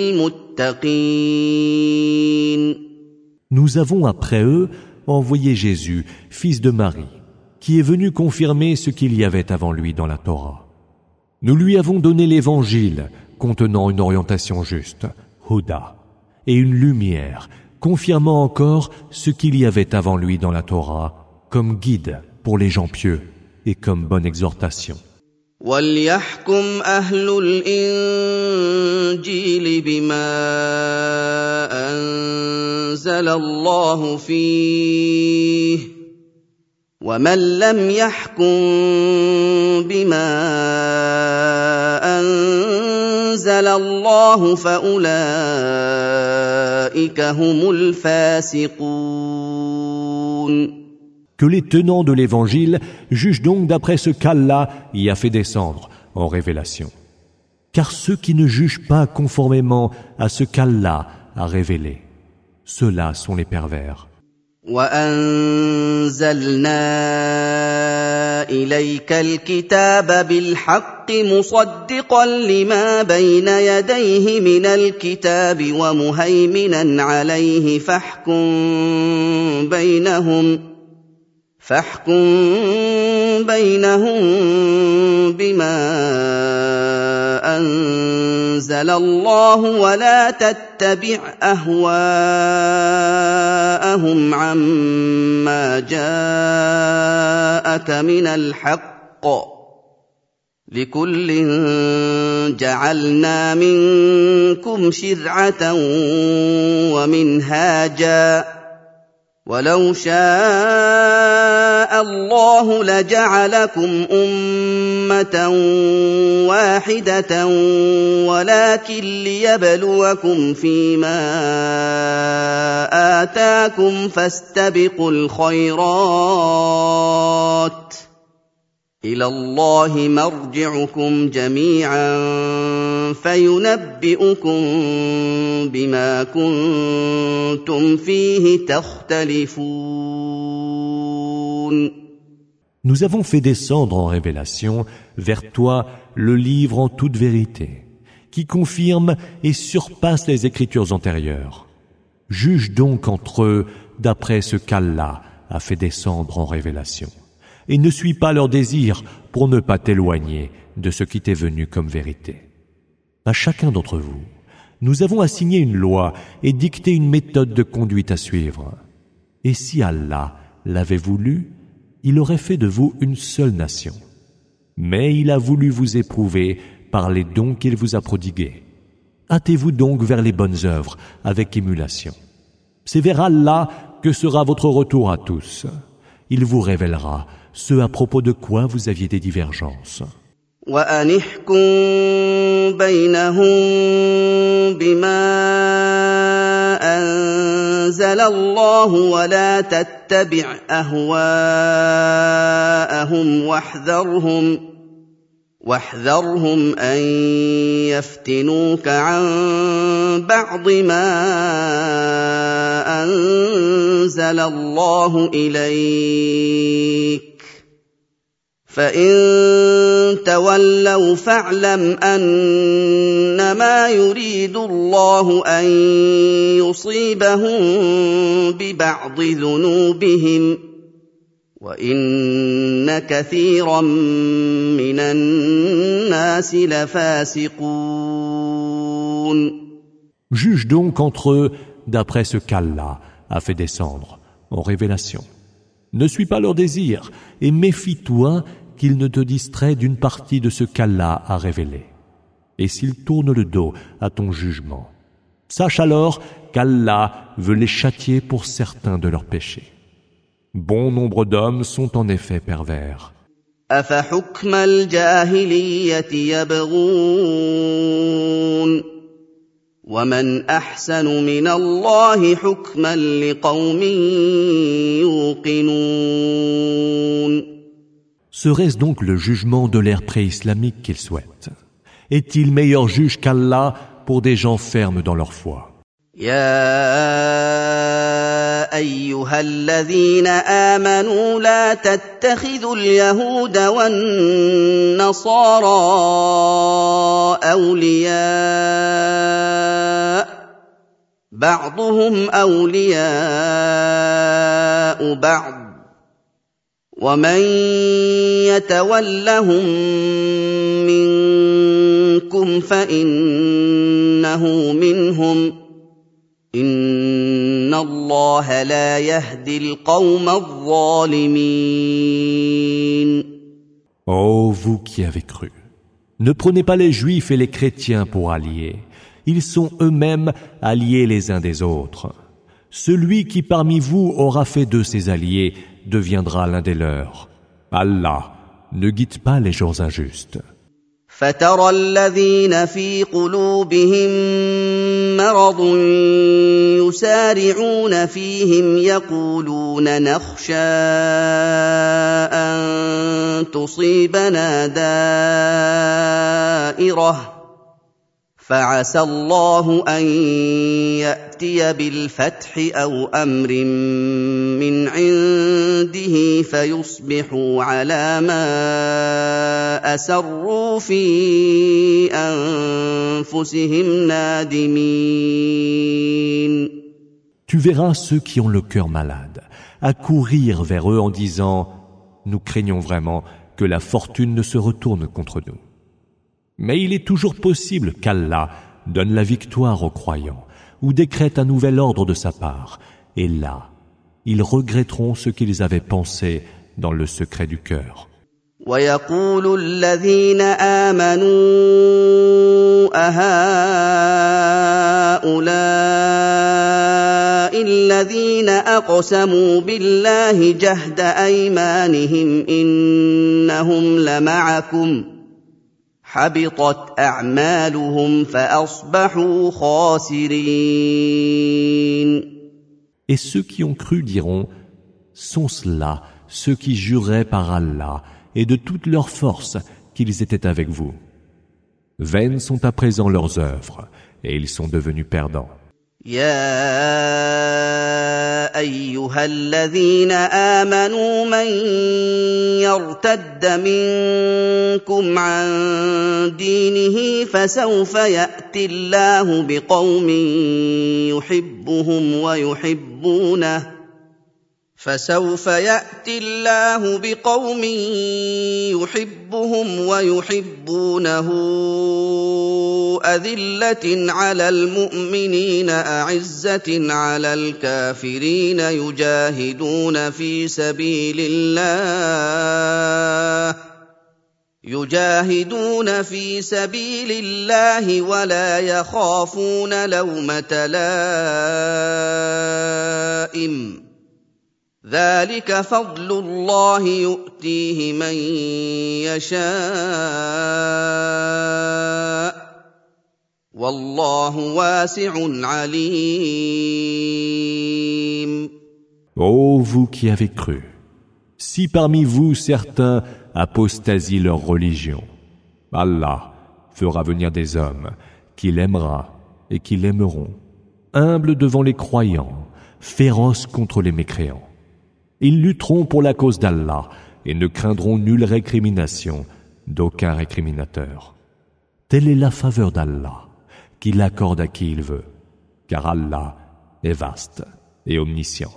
للمتقين. Nous avons après eux envoyé Jésus, fils de Marie, qui est venu confirmer ce qu'il y avait avant lui dans la Torah. Nous lui avons donné l'Évangile, contenant une orientation juste, Huda, et une lumière, confirmant encore ce qu'il y avait avant lui dans la Torah, comme guide pour les gens pieux et comme bonne exhortation. وَلْيَحْكُمْ أَهْلُ الْإِنجِيلِ بِمَا أَنزَلَ اللَّهُ فِيهِ وَمَن لَّمْ يَحْكُم بِمَا أَنزَلَ اللَّهُ فَأُولَئِكَ هُمُ الْفَاسِقُونَ. Que les tenants de l'Évangile jugent donc d'après ce qu'Allah y a fait descendre en révélation. Car ceux qui ne jugent pas conformément à ce qu'Allah a révélé, ceux-là sont les pervers. وَأَنزَلْنَا إِلَيْكَ الْكِتَابَ بِالْحَقِّ مُصَدِّقًا لِمَا بَيْنَ يَدَيْهِ مِنَ الْكِتَابِ وَمُهَيْمِنًا عَلَيْهِ فَاحْكُم بَيْنَهُمْ فاحكم بينهم بما أنزل الله ولا تتبع أهواءهم عما جاءك من الحق لكل جعلنا منكم شرعة ومنهاجا وَلَوْ شَاءَ اللَّهُ لَجَعَلَكُمْ أُمَّةً وَاحِدَةً وَلَكِن لِّيَبْلُوَكُمْ فِيمَا آتَاكُمْ فَاسْتَبِقُوا الْخَيْرَاتِ إِلَى اللَّهِ مَرْجِعُكُمْ جَمِيعًا فَيُنَبِّئُكُم بِمَا كُنتُمْ فِيهِ تَخْتَلِفُونَ. Nous avons fait descendre en révélation vers toi le livre en toute vérité, qui confirme et surpasse les écritures antérieures. Juge donc entre eux d'après ce qu'Allah a fait descendre en révélation. Et ne suis pas leurs désirs pour ne pas t'éloigner de ce qui t'est venu comme vérité. À chacun d'entre vous, nous avons assigné une loi et dicté une méthode de conduite à suivre. Et si Allah l'avait voulu, il aurait fait de vous une seule nation. Mais il a voulu vous éprouver par les dons qu'il vous a prodigués. Hâtez-vous donc vers les bonnes œuvres avec émulation. C'est vers Allah que sera votre retour à tous. Il vous révélera ce à propos de quoi vous aviez des divergences. وَأَنِ احْكُم بَيْنَهُم بِمَا أَنزَلَ اللَّهُ وَلَا تَتَّبِعْ أَهْوَاءَهُمْ وَاحْذَرْهُمْ وَاحْذَرْهُمْ أَن يَفْتِنُوكَ عَن بَعْضِ مَا أَنزَلَ اللَّهُ إِلَيْكَ فإن تولوا فاعلم أنما يريد الله أن يصيبهم ببعض ذنوبهم وإن كثيرا من الناس لفاسقون. Juge donc entre eux d'après ce qu'Allah a fait descendre en révélation. Ne suis pas leurs désirs et méfie-toi qu'ils ne te distraient d'une partie de ce qu'Allah a révélé. Et s'ils tournent le dos à ton jugement, sache alors qu'Allah veut les châtier pour certains de leurs péchés. Bon nombre d'hommes sont en effet pervers. أفحكم الجاهلية يبغون ومن أحسن من الله حكما لقوم يوقنون. Serait-ce donc le jugement de l'ère pré-islamique qu'ils souhaitent? Est-il meilleur juge qu'Allah pour des gens fermes dans leur foi? يا أيها الذين آمنوا لا تتخذوا اليهود والنصارى أولياء بعضهم أولياء بعض ومن يتولهم منكم فإنه منهم إن الله لا يهدي القوم الظالمين. Ô vous qui avez cru, ne prenez pas les Juifs et les chrétiens pour alliés. Ils sont eux-mêmes alliés les uns des autres. Celui qui parmi vous aura fait de ses alliés deviendra l'un des leurs. Allah ne guide pas les gens injustes. فترى الذين في قلوبهم مرض يسارعون فيهم يقولون نخشى أن تصيبنا دائرة فعسى الله أن يأتي بالفتح أو أمر من عنده فيصبحوا على ما أسروا في أنفسهم نادمين. Tu verras ceux qui ont le cœur malade accourir vers eux en disant « Nous craignons vraiment que la fortune ne se retourne contre nous. » Mais il est toujours possible qu'Allah donne la victoire aux croyants ou décrète un nouvel ordre de sa part. Et là, ils regretteront ce qu'ils avaient pensé dans le secret du cœur. وَيَقُولُ الَّذِينَ آمَنُوا أَهَؤُلَاءِ الَّذِينَ أَقْسَمُوا بِاللَّهِ جَهْدَ أَيْمَانِهِمْ إِنَّهُمْ لَمَعَكُمْ حبطت أعمالهم فأصبحوا خاسرين. Et ceux qui ont cru diront, sont cela ceux qui juraient par Allah et de toute leur force qu'ils étaient avec vous. Vaines sont à présent leurs œuvres et ils sont devenus perdants. يا أيها الذين آمنوا من يرتد منكم عن دينه فسوف يأتي الله بقوم يحبهم ويحبونه فسوف يأتي الله بقوم يحبهم ويحبونه أذلة على المؤمنين أعزة على الكافرين يجاهدون في سبيل الله يجاهدون في سبيل الله ولا يخافون لومة لائم ذلك فضل الله يؤتيه من يشاء والله واسع عليم. Ô vous qui avez cru, si parmi vous certains apostasient leur religion, Allah fera venir des hommes qu'il aimera et qui l'aimeront, humbles devant les croyants, féroces contre les mécréants. Ils lutteront pour la cause d'Allah et ne craindront nulle récrimination d'aucun récriminateur. Telle est la faveur d'Allah, qu'il accorde à qui il veut, car Allah est vaste et omniscient.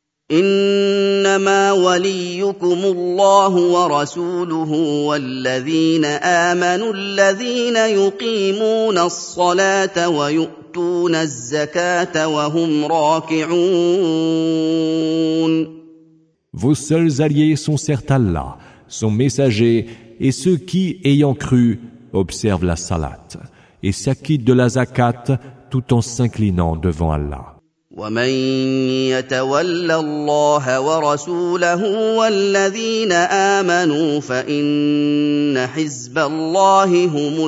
إنما وليكم الله ورسوله والذين آمنوا الذين يقيمون الصلاة ويؤتون الزكاة وهم راكعون. Vos seuls alliés sont certes Allah, son messager, et ceux qui, ayant cru, observent la salat et s'acquittent de la zakat tout en s'inclinant devant Allah. ومن يتول الله ورسوله والذين آمنوا فإن حزب الله هم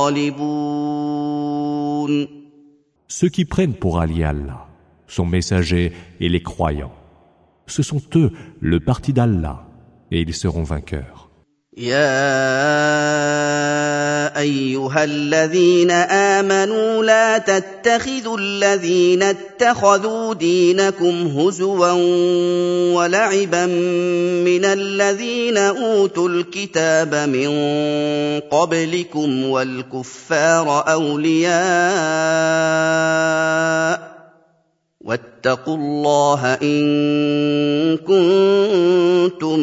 الغالبون. Ceux qui prennent pour alliés Allah, son messager et les croyants, ce sont eux le parti d'Allah et ils seront vainqueurs. يا أيها الذين آمنوا لا تتخذوا الذين اتخذوا دينكم هزوا ولعبا من الذين أوتوا الكتاب من قبلكم والكفار أولياء واتقوا الله إن كنتم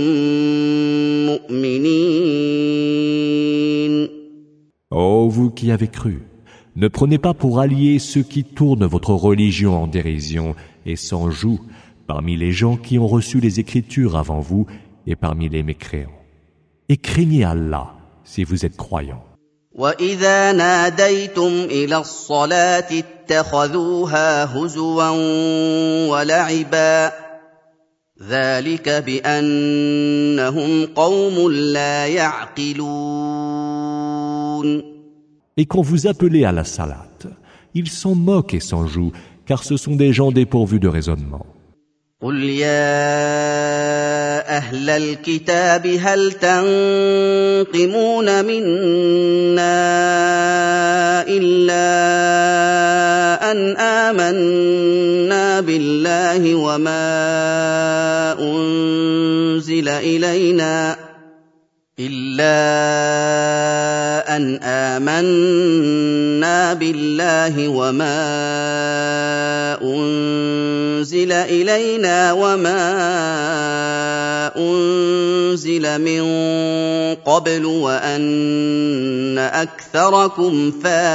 مؤمنين. Ô vous qui avez cru, ne prenez pas pour alliés ceux qui tournent votre religion en dérision et s'en jouent parmi les gens qui ont reçu les Écritures avant vous et parmi les mécréants. Et craignez Allah si vous êtes croyants. وَإِذَا نَادَيْتُمْ إِلَى الصَّلَاةِ اتَّخَذُوهَا هُزُوًا وَلَعِبًا ذَلِكَ بِأَنَّهُمْ قَوْمٌ لَا يَعْقِلُونَ. Et quand vous appelez à la salat, ils s'en moquent et s'en jouent, car ce sont des gens dépourvus de raisonnement. قُلْ يَا أَهْلَ الْكِتَابِ هَلْ تَنقِمُونَ مِنَّا إِلَّا أَنْ آمَنَّا بِاللَّهِ وَمَا أُنزِلَ إِلَيْنَا إِلَّا أَنْ آمَنَّا بِاللَّهِ وَمَا أُنزِلَ إِلَيْنَا وَمَا أُنزِلَ مِن قَبْلُ وَأَنَّ أَكْثَرَكُمْ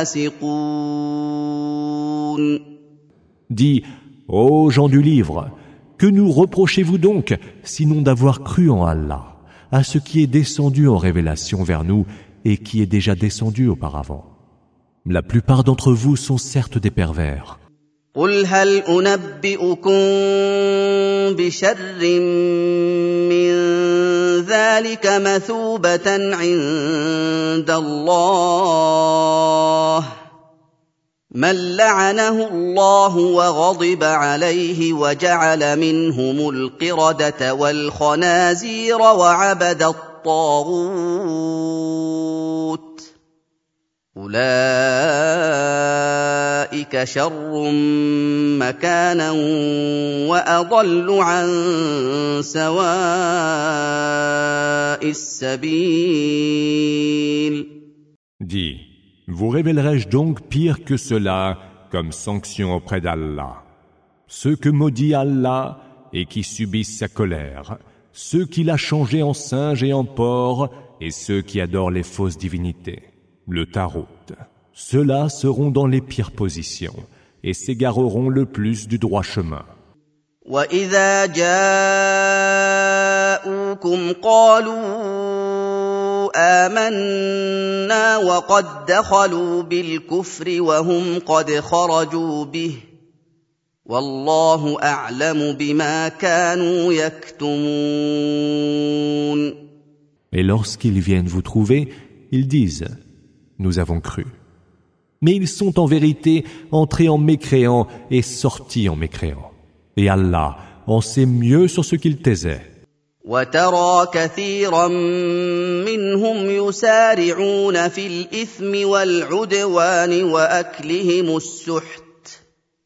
فَاسِقُونَ. Dis, ô gens du livre, que nous reprochez-vous donc, sinon d'avoir cru en Allah, à ce qui est descendu en révélation vers nous et qui est déjà descendu auparavant. La plupart d'entre vous sont certes des pervers. قُلْ هَلْ أُنَبِّئُكُم بِشَرٍّ مِّن ذَلِكَ مَثُوبَةً عِندَ اللَّهِ مَن لَّعَنَهُ اللَّهُ وَغَضِبَ عَلَيْهِ وَجَعَلَ مِنْهُمُ الْقِرَدَةَ وَالْخَنَازِيرَ وَعَبَدَ الطَّاغُوتَ أُولَٰئِكَ شَرٌّ مَّكَانًا وَأَضَلُّ عَن سَوَاءِ السَّبِيلِ. Dis, vous révélerai-je donc pire que cela comme sanction auprès d'Allah? Ceux que maudit Allah et qui subissent sa colère, ceux qui l'a changé en singe et en porc, et ceux qui adorent les fausses divinités, le tarot. Ceux-là seront dans les pires positions et s'égareront le plus du droit chemin. وَإِذَا جَاءُوكُمْ قَالُوا آمَنَّا وَقَدْ دَخَلُوا بِالْكُفْرِ وَهُمْ قَدْ خَرَجُوا بِهِ وَاللَّهُ أَعْلَمُ بِمَا كَانُوا يَكْتُمُونَ. Et lorsqu'ils viennent vous trouver, ils disent « Nous avons cru ». Mais ils sont en vérité entrés en mécréants et sortis en mécréants. Et Allah en sait mieux sur ce qu'ils taisaient. وَتَرَى كَثِيرًا مِّنْهُمْ يُسَارِعُونَ فِي الْإِثْمِ وَالْعُدْوَانِ وَأَكْلِهِمُ السُّحْتَ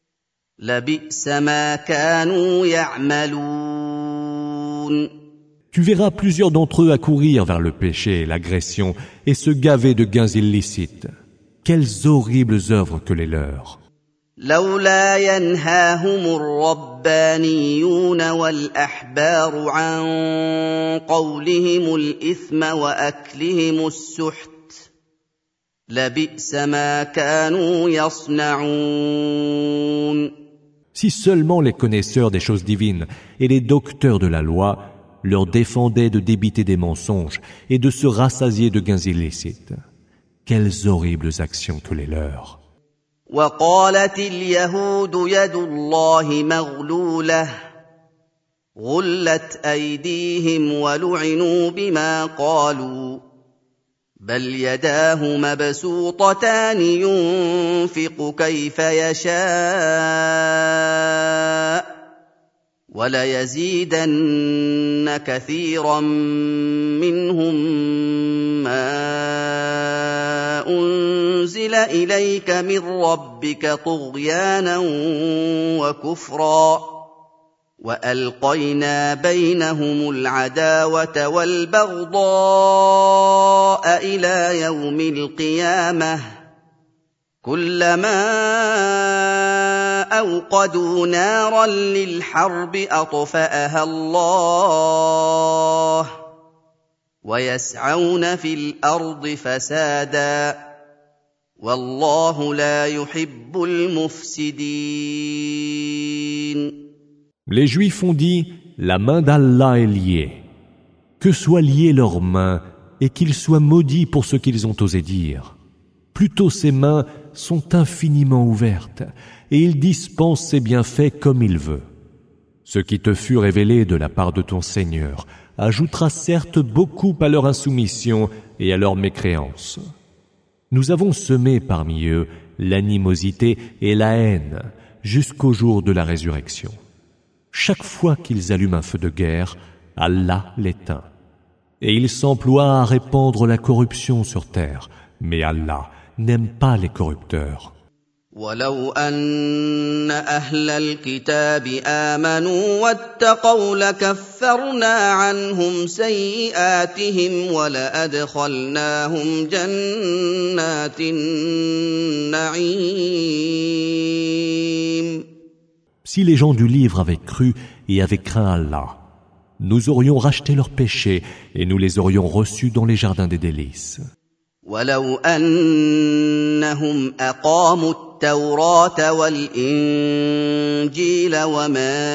لَبِئْسَ مَا كَانُوا يَعْمَلُونَ. Tu verras plusieurs d'entre eux accourir vers le péché et l'agression et se gaver de gains illicites. Quelles horribles œuvres que les leurs! لولا ينهاهم الربانيون والأحبار عن قولهم الإثم وأكلهم السحت لبئس ما كانوا يصنعون. Si seulement les connaisseurs des choses divines et les docteurs de la loi leur défendaient de débiter des mensonges et de se rassasier de gains illicites. Quelles horribles actions que les leurs! وقالت اليهود يد الله مغلولة غلت أيديهم ولعنوا بما قالوا بل يداه مبسوطتان ينفق كيف يشاء وليزيدن كثيرا منهم ما أنزل إليك من ربك طغيانا وكفرا وألقينا بينهم العداوة والبغضاء إلى يوم القيامة كلما أوقدوا نارا للحرب أطفأها الله ويسعون في الأرض فسادا والله لا يحب المفسدين. Les Juifs ont dit, la main d'Allah est liée. Que soient liées leurs mains et qu'ils soient maudits pour ce qu'ils ont osé dire. Plutôt ses mains sont infiniment ouvertes et il dispense ses bienfaits comme il veut. Ce qui te fut révélé de la part de ton Seigneur ajoutera certes beaucoup à leur insoumission et à leur mécréance. Nous avons semé parmi eux l'animosité et la haine jusqu'au jour de la résurrection. Chaque fois qu'ils allument un feu de guerre, Allah l'éteint. Et ils s'emploient à répandre la corruption sur terre, mais Allah n'aime pas les corrupteurs. ولو أن أهل الكتاب آمنوا واتقوا لكفرنا عنهم سيئاتهم ولأدخلناهم جنات النعيم. Si les gens du livre avaient cru et avaient craint Allah, nous aurions racheté leurs péchés et nous les aurions reçus dans les jardins des délices. ولو أنهم أقاموا التوراة والإنجيل وما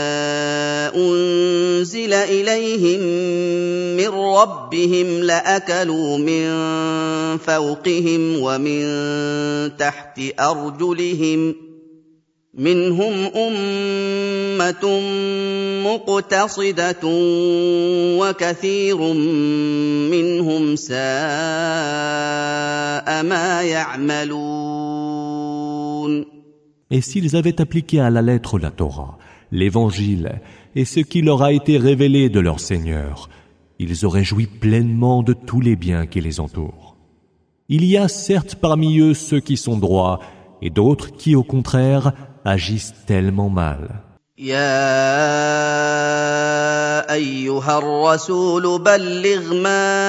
أنزل إليهم من ربهم لأكلوا من فوقهم ومن تحت أرجلهم منهم أمة مقتصدة وكثير منهم ساء ما يعملون. Et s'ils avaient appliqué à la lettre la Torah, l'Évangile et ce qui leur a été révélé de leur Seigneur, ils auraient joui pleinement de tous les biens qui les entourent. Il y a certes parmi eux ceux qui sont droits et d'autres qui, au contraire, agissent tellement mal. يا أيها الرسول بلغ ما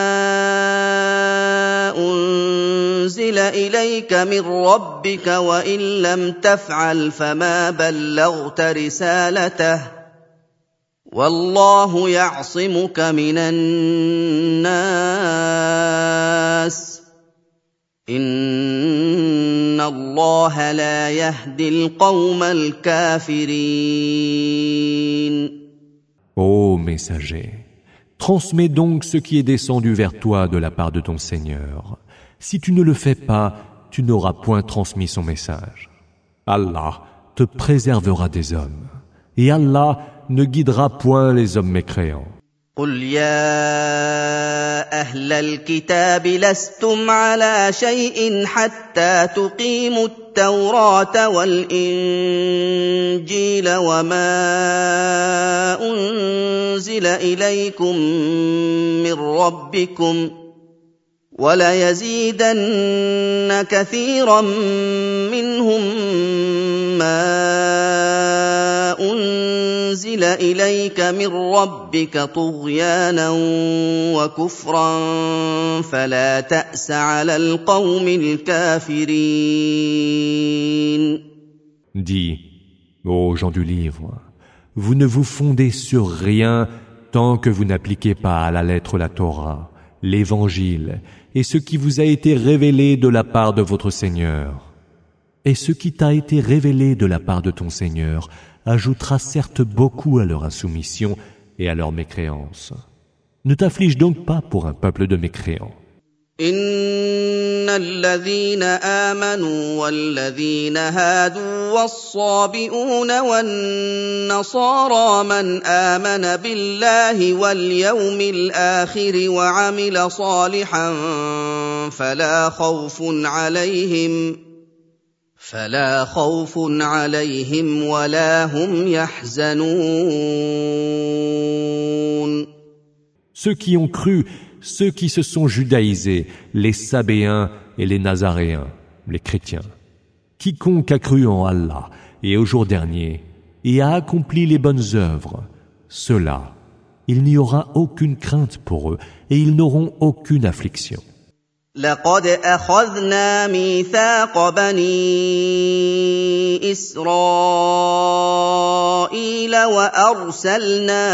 أنزل إليك من ربك وإن لم تفعل فما بلغت رسالته والله يعصمك من الناس إن الله لا يهدي القوم الكافرين. Ô messager, transmets donc ce qui est descendu vers toi de la part de ton Seigneur. Si tu ne le fais pas, tu n'auras point transmis son message. Allah te préservera des hommes, et Allah ne guidera point les hommes mécréants. قل يا أهل الكتاب لستم على شيء حتى تقيموا التوراة والإنجيل وما أنزل إليكم من ربكم وَلَيَزِيدَنَّ كَثِيرًا مِّنْهُم مَّا أُنزِلَ إِلَيْكَ مِن رَّبِّكَ طُغْيَانًا وَكُفْرًا فَلَا تَأْسَ عَلَى الْقَوْمِ الْكَافِرِينَ. Dis, ô gens du livre, vous ne vous fondez sur rien tant que vous n'appliquez pas à la lettre la Torah, l'Évangile et ce qui vous a été révélé de la part de votre Seigneur. Et ce qui t'a été révélé de la part de ton Seigneur ajoutera certes beaucoup à leur insoumission et à leur mécréance. Ne t'afflige donc pas pour un peuple de mécréants. إن الذين آمنوا والذين هادوا والصابئون والنصارى من آمن بالله واليوم الآخر وعمل صالحا فلا خوف عليهم فلا خوف عليهم ولا هم يحزنون. Ceux qui ont cru, ceux qui se sont judaïsés, les Sabéens et les Nazaréens, les chrétiens. Quiconque a cru en Allah et au jour dernier et a accompli les bonnes œuvres, ceux-là, il n'y aura aucune crainte pour eux et ils n'auront aucune affliction. لقد أخذنا ميثاق بني إسرائيل وأرسلنا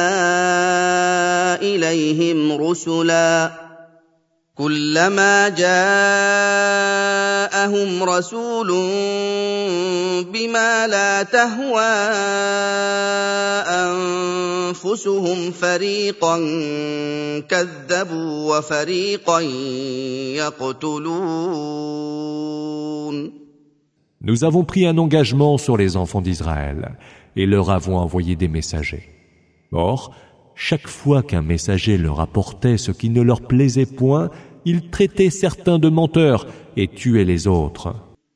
إليهم رسلا كلما جاءهم رسول بما لا تهوى أنفسهم فريقا كذبوا وفريقا يقتلون. Nous avons pris un engagement sur les enfants d'Israël et leur avons envoyé des messagers. Or, chaque fois qu'un messager leur apportait ce qui ne leur plaisait point, ils traitaient certains de menteurs et tuaient les autres.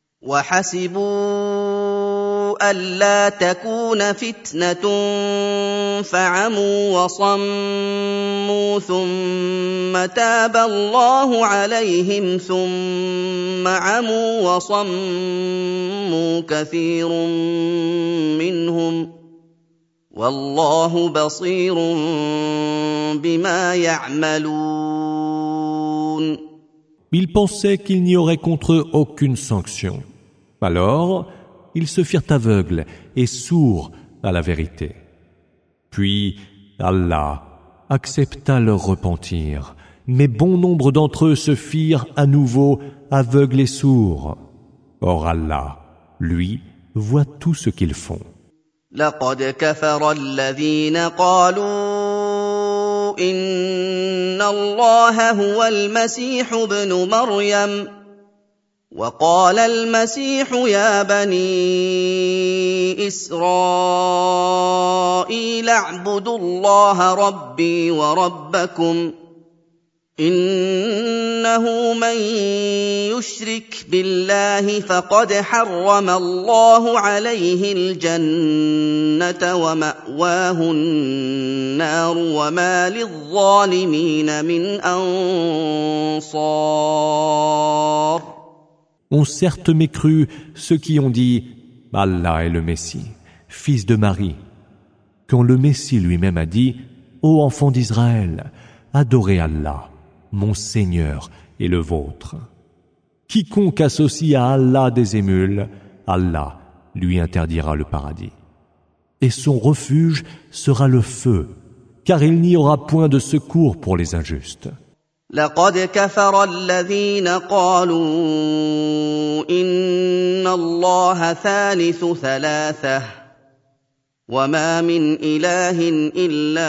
وَحَسِبُوا أَلَّا تَكُونَ فِتْنَةٌ فَعَمُوا وَصَمُّوا ثُمَّ تَابَ اللَّهُ عَلَيْهِمْ ثُمَّ عَمُوا وَصَمُّوا كَثِيرٌ مِّنْهُمْ وَاللَّهُ بَصِيرٌ بِمَا يَعْمَلُونَ. Ils pensaient qu'il n'y aurait contre eux aucune sanction. Alors, ils se firent aveugles et sourds à la vérité. Puis, Allah accepta leur repentir, mais bon nombre d'entre eux se firent à nouveau aveugles et sourds. Or Allah, lui, voit tout ce qu'ils font. لقد كفر الذين قالوا إن الله هو المسيح ابن مريم وقال المسيح يا بني إسرائيل اعبدوا الله ربي وربكم إنه من يشرك بالله فقد حرم الله عليه الجنة ومأواه النار وما للظالمين من أنصار. Ont certes mécru ceux qui ont dit « Allah est le Messie, fils de Marie », quand le Messie lui-même a dit « Ô enfants d'Israël, adorez Allah, mon Seigneur et le vôtre. Quiconque associe à Allah des émules, Allah lui interdira le paradis. Et son refuge sera le feu, car il n'y aura point de secours pour les injustes. لقد كفر الذين قالوا إن الله ثالث ثلاثة وما من إله إلا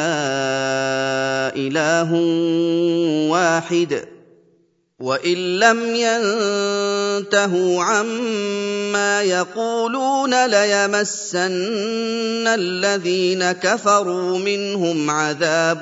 إله واحد وإن لم ينتهوا عما يقولون ليمسن الذين كفروا منهم عذاب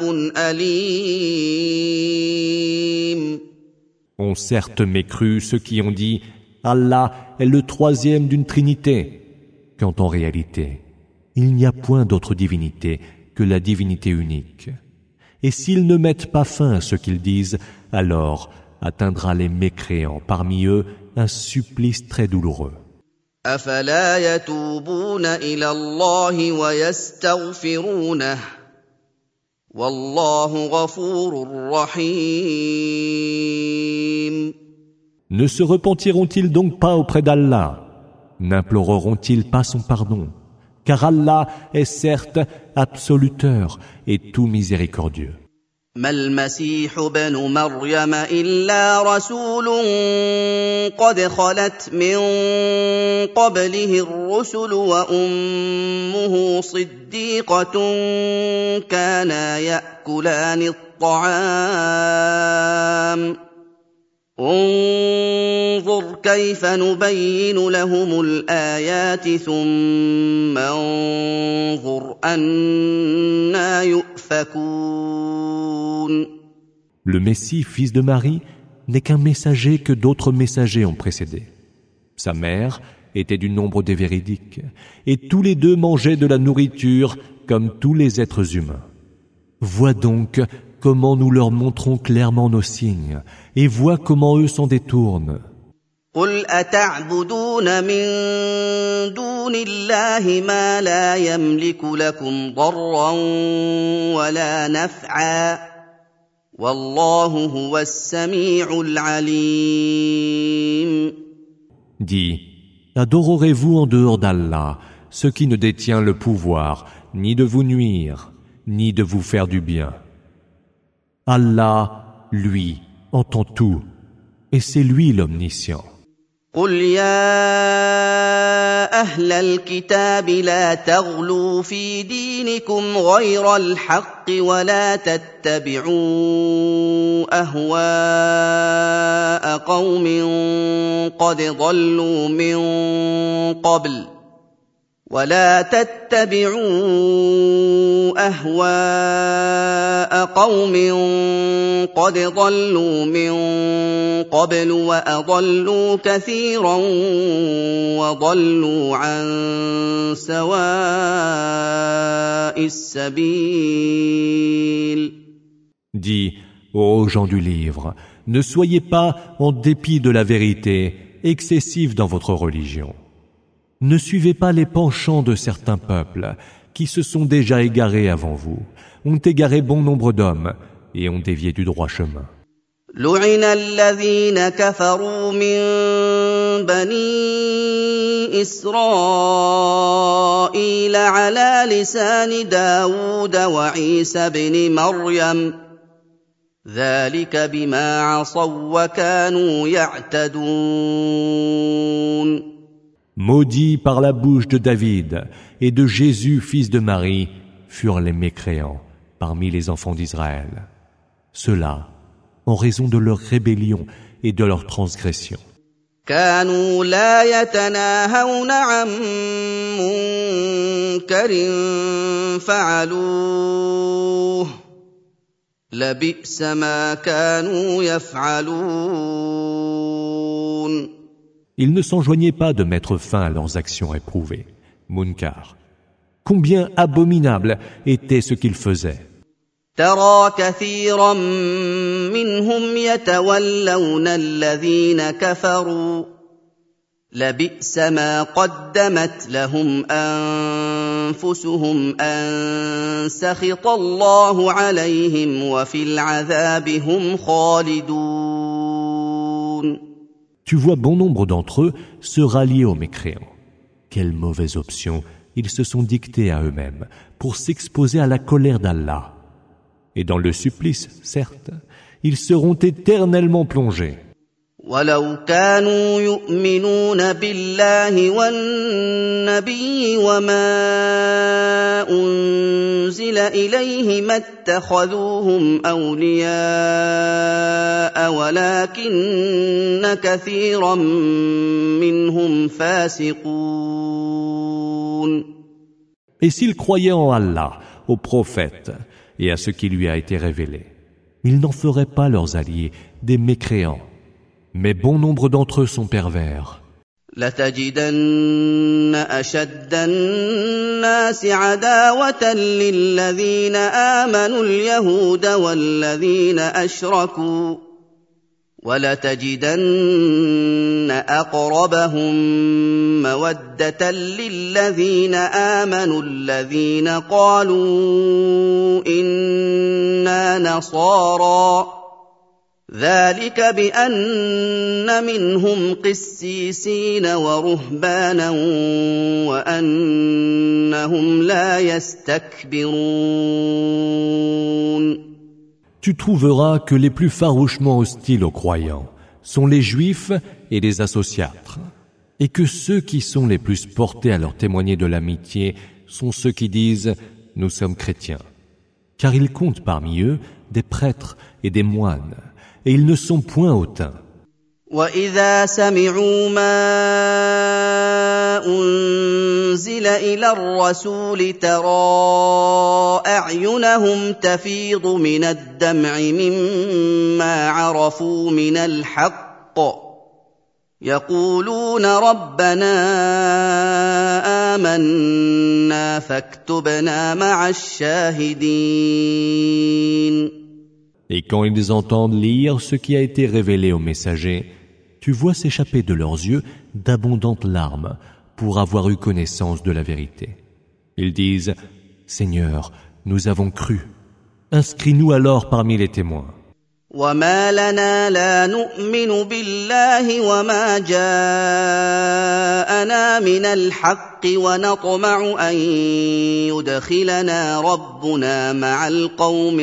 أليم. Ont certes mécru ceux qui ont dit Allah est le troisième d'une trinité, quand en réalité il n'y a point d'autre divinité que la divinité unique. Et s'ils ne mettent pas fin à ce qu'ils disent, alors atteindra les mécréants parmi eux un supplice très douloureux. أفلا يتوبون إلى الله ويستغفرونه والله غفور رحيم. Ne se repentiront-ils donc pas auprès d'Allah? N'imploreront-ils pas son pardon? Car Allah est certes absoluteur et tout miséricordieux. ما المسيح ابن مريم إلا رسول قد خلت من قبله الرسل وأمه صديقة كانا يأكلان الطعام انظر كيف نبين لهم الآيات ثم انظر أنى يؤفكون. Le Messie, fils de Marie, n'est qu'un messager que d'autres messagers ont précédé. Sa mère était du nombre des véridiques, et tous les deux mangeaient de la nourriture comme tous les êtres humains. Vois donc comment nous leur montrons clairement nos signes, et vois comment eux s'en détournent. قل أتعبدون من دون الله ما لا يملك لكم ضرا ولا نفعا والله هو السميع العليم. Dis, adorerez-vous en dehors d'Allah ce qui ne détient le pouvoir ni de vous nuire, ni de vous faire du bien. Allah, lui, entend tout, et c'est lui l'omniscient. قل يا أهل الكتاب لا تغلوا في دينكم غير الحق ولا تتبعوا أهواء قوم قد ضلوا من قبل ولا تتبعوا أهواء قوم قد ضلوا من قبل وأضلوا كثيرا وضلوا عن سواء السبيل. Dis, ô gens du livre, ne soyez pas, en dépit de la vérité, excessifs dans votre religion. Ne suivez pas les penchants de certains peuples qui se sont déjà égarés avant vous, ont égaré bon nombre d'hommes et ont dévié du droit chemin. لعن الذين كفروا من بني إسرائيل على لسان داود وعيسى بن مريم ذلك بما عصوا وكانوا يعتدون. Maudits par la bouche de David et de Jésus, fils de Marie, furent les mécréants parmi les enfants d'Israël. Cela en raison de leur rébellion et de leur transgression. كانوا لا يتناهون عن منكر فعلوه لبئس ما كانوا يفعلون. Ils ne s'enjoignaient pas de mettre fin à leurs actions réprouvées. Munkar. Combien abominable était ce qu'ils faisaient. ترى كثيرا منهم يتولون الذين كفروا لبئس ما قدمت لهم أنفسهم أن سخط الله عليهم وفي العذاب هم خالدون. Tu vois bon nombre d'entre eux se rallier aux mécréants. Quelle mauvaise option ils se sont dictés à eux-mêmes pour s'exposer à la colère d'Allah. Et dans le supplice, certes, ils seront éternellement plongés. ولو كانوا يؤمنون بالله والنبي وما أنزل إليه ما اتخذوهم أولياء ولكن كثيرا منهم فاسقون. Et s'ils croyaient en Allah, au prophète et à ce qui lui a été révélé, ils n'en feraient pas leurs alliés des mécréants. Mais bon nombre d'entre eux sont pervers. لتجدن أشد الناس عداوة للذين آمنوا اليهود والذين أشركوا وَلَتَجِدَنَّ أَقْرَبَهُم مَّوَدَّةً لِّلَّذِينَ آمَنُوا الَّذِينَ قَالُوا إِنَّا نَصَارَىٰ ذَٰلِكَ بِأَنَّ مِنْهُمْ قِسِّيسِينَ وَرُهْبَانًا وَأَنَّهُمْ لَا يَسْتَكْبِرُونَ. Tu trouveras que les plus farouchement hostiles aux croyants sont les juifs et les associatres, et que ceux qui sont les plus portés à leur témoigner de l'amitié sont ceux qui disent « Nous sommes chrétiens », car ils comptent parmi eux des prêtres et des moines, et ils ne sont point hautains. وَإِذَا سَمِعُوا مَا أُنزِلَ إِلَى الرَّسُولِ تَرَىٰ أَعْيُنَهُمْ تَفِيضُ مِنَ الدَّمْعِ مِمَّا عَرَفُوا مِنَ الْحَقِّ يَقُولُونَ رَبَّنَا آمَنَّا فَاكْتُبْنَا مَعَ الشَّاهِدِينَ. Et quand ils entendent lire ce qui a été révélé aux messagers, tu vois s'échapper de leurs yeux d'abondantes larmes pour avoir eu connaissance de la vérité. Ils disent « Seigneur, nous avons cru. Inscris-nous alors parmi les témoins. » وَمَا لَنَا لَا نُؤْمِنُ بِاللَّهِ وَمَا جَاءَنَا مِنَ الْحَقِّ وَنَطْمَعُ أَن يُدْخِلَنَا رَبُّنَا مَعَ الْقَوْمِ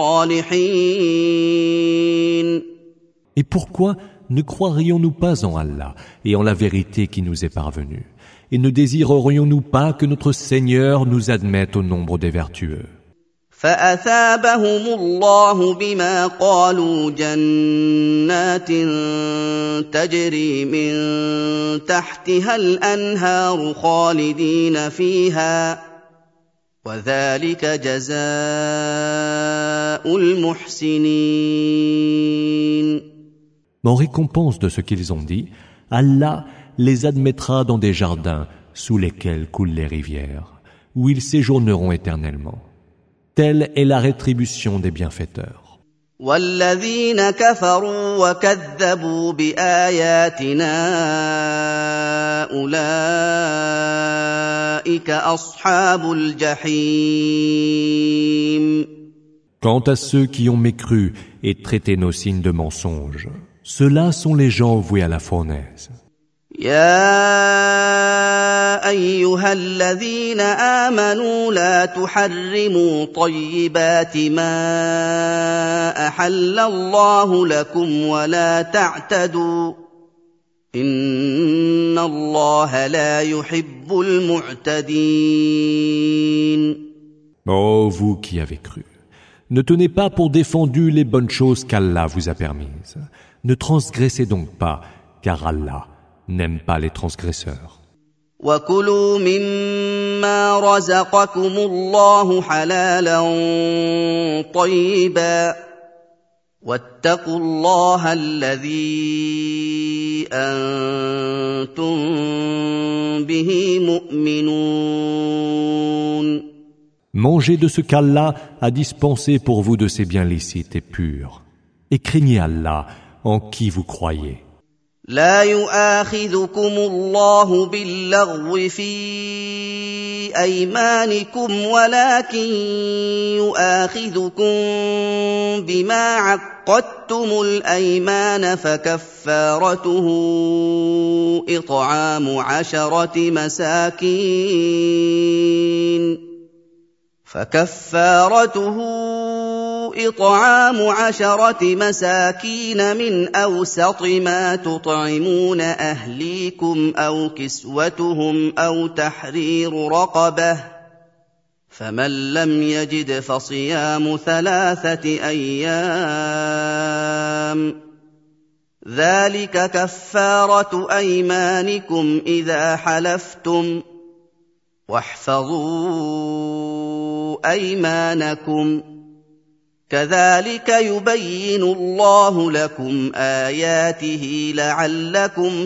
الصَّالِحِينَ. Et pourquoi ne croirions-nous pas en Allah et en la vérité qui nous est parvenue, et ne désirerions-nous pas que notre Seigneur nous admette au nombre des vertueux? فَأَثَابَهُمُ اللَّهُ بِمَا قَالُوا جَنَّاتٍ تَجْرِي مِن تَحْتِهَا الْأَنْهَارُ خَالِدِينَ فِيهَا وَذَلِكَ جَزَاءُ الْمُحْسِنِينَ. En récompense de ce qu'ils ont dit, Allah les admettra dans des jardins sous lesquels coulent les rivières, où ils séjourneront éternellement. Telle est la rétribution des bienfaiteurs. وَالَّذِينَ كَفَرُوا وَكَذَّبُوا بِآيَاتِنَا أُولَٰئِكَ أَصْحَابُ الْجَحِيمِ. Quant à ceux qui ont mécru et traité nos signes de mensonges, ceux-là sont les gens voués à la fournaise. يَا أَيُّهَا الَّذِينَ آمَنُوا لَا تُحَرِّمُوا طَيِّبَاتِ مَا أَحَلَّ اللَّهُ لَكُمْ وَلَا تَعْتَدُوا إِنَّ اللَّهَ لَا يُحِبُّ الْمُعْتَدِينَ. Ô vous qui avez cru, ne tenez pas pour défendues les bonnes choses qu'Allah vous a permises. Ne transgressez donc pas, car Allah n'aime pas les transgresseurs. وَكُلُوا مِمَّا رَزَقَكُمُ اللَّهُ حَلَالًا طَيِّبًا وَاتَّقُوا اللَّهَ الَّذِي أَنتُم بِهِ مُؤْمِنُونَ. Mangez de ce qu'Allah a dispensé pour vous de ses biens licites et purs, et craignez Allah en qui vous croyez. لا يؤاخذكم الله باللغو في أيمانكم ولكن يؤاخذكم بما عقدتم الأيمان فكفارته إطعام عشرة مساكين فكفارته إطعام عشرة مساكين من أوسط ما تطعمون أهليكم أو كسوتهم أو تحرير رقبة فمن لم يجد فصيام ثلاثة أيام ذلك كفارة أيمانكم إذا حلفتم واحفظوا أيمانكم كذلك يبين الله لكم آياته لعلكم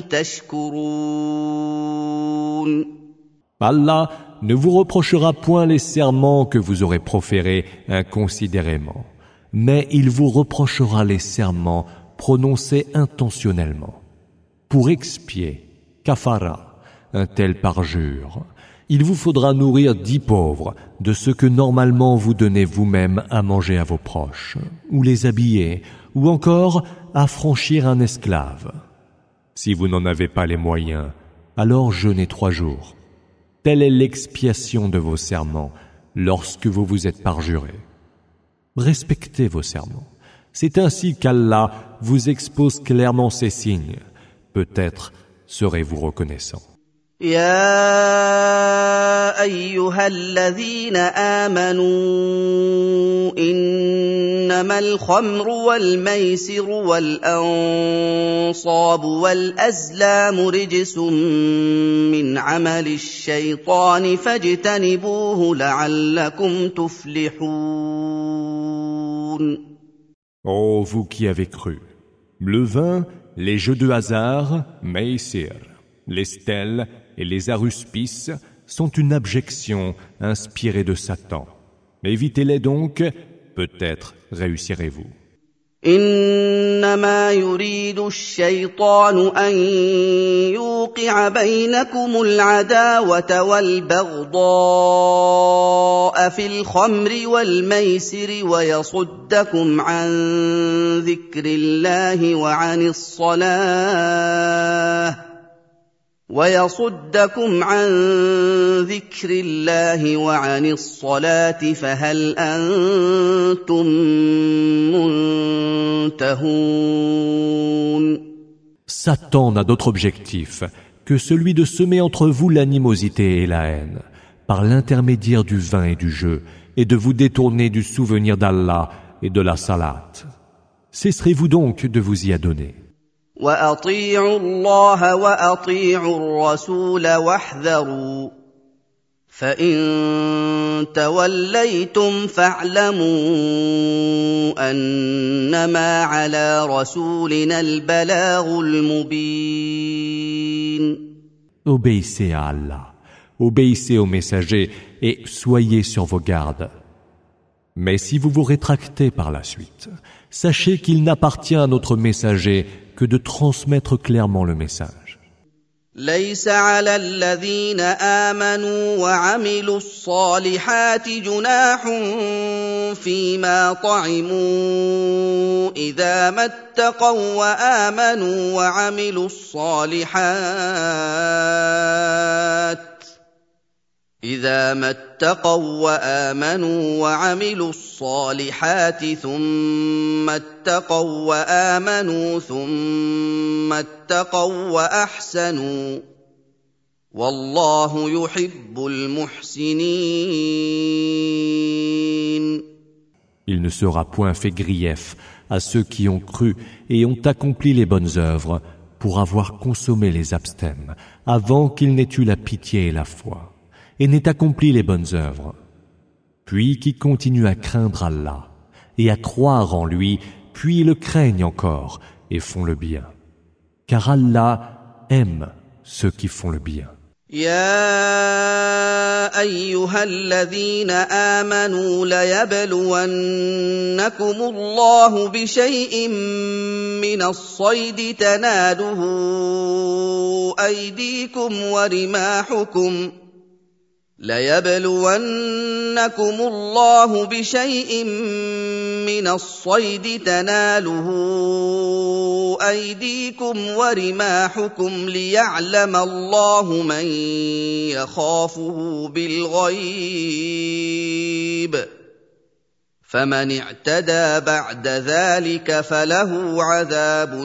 تشكرون. Allah ne vous reprochera point les serments que vous aurez proférés inconsidérément, mais il vous reprochera les serments prononcé intentionnellement. Pour expier, kafara, un tel parjure, il vous faudra nourrir dix pauvres de ce que normalement vous donnez vous-même à manger à vos proches, ou les habiller, ou encore affranchir un esclave. Si vous n'en avez pas les moyens, alors jeûnez trois jours. Telle est l'expiation de vos serments lorsque vous vous êtes parjurés. Respectez vos serments. C'est ainsi qu'Allah vous expose clairement ces signes. Peut-être serez-vous reconnaissant. يا أيها الذين آمنوا إنما الخمر والميسر والأنصاب والأزلام رجس من عمل الشيطان فاجتنبوه لعلكم تفلحون. Ô vous qui avez cru, le vin, les jeux de hasard, maïsir, les stèles et les aruspices sont une abjection inspirée de Satan. Évitez-les donc, peut-être réussirez-vous. إنما يريد الشيطان أن يوقع بينكم العداوة والبغضاء في الخمر والميسر ويصدكم عن ذكر الله وعن الصلاة ويصدكم عن ذكر الله وعن الصلاة فهل أنتم منتهون. Satan n'a d'autre objectif que celui de semer entre vous l'animosité et la haine, par l'intermédiaire du vin et du jeu, et de vous détourner du souvenir d'Allah et de la salat. Cesserez-vous donc de vous y adonner. وأطيعوا الله وأطيعوا الرسول واحذروا فإن توليتم فاعلموا أنما على رسولنا البلاغ المبين. Obéissez à Allah, obéissez aux messagers et soyez sur vos gardes. Mais si vous vous rétractez par la suite, sachez qu'il n'appartient à notre messager que de transmettre clairement le message. ليس على الذين آمنوا وعملوا الصالحات جناح فيما طعموا إذا ما اتقوا وآمنوا وعملوا الصالحات إذا ما اتقوا وآمنوا وعملوا الصالحات ثم اتقوا وآمنوا ثم اتقوا وأحسنوا والله يحب المحسنين. Il ne sera point fait grief à ceux qui ont cru et ont accompli les bonnes œuvres pour avoir consommé les abstèmes avant qu'ils n'aient eu la pitié et la foi et n'aient accompli les bonnes œuvres, puis qui continuent à craindre Allah et à croire en lui, puis le craignent encore et font le bien. Car Allah aime ceux qui font le bien. يا أيها الذين آمنوا ليبلونكم الله بشيء من الصيد تناله أيديكم ورماحكم ليبلونكم الله بشيء من الصيد تناله أيديكم ورماحكم ليعلم الله من يخافه بالغيب فمن اعتدى بعد ذلك فله عذاب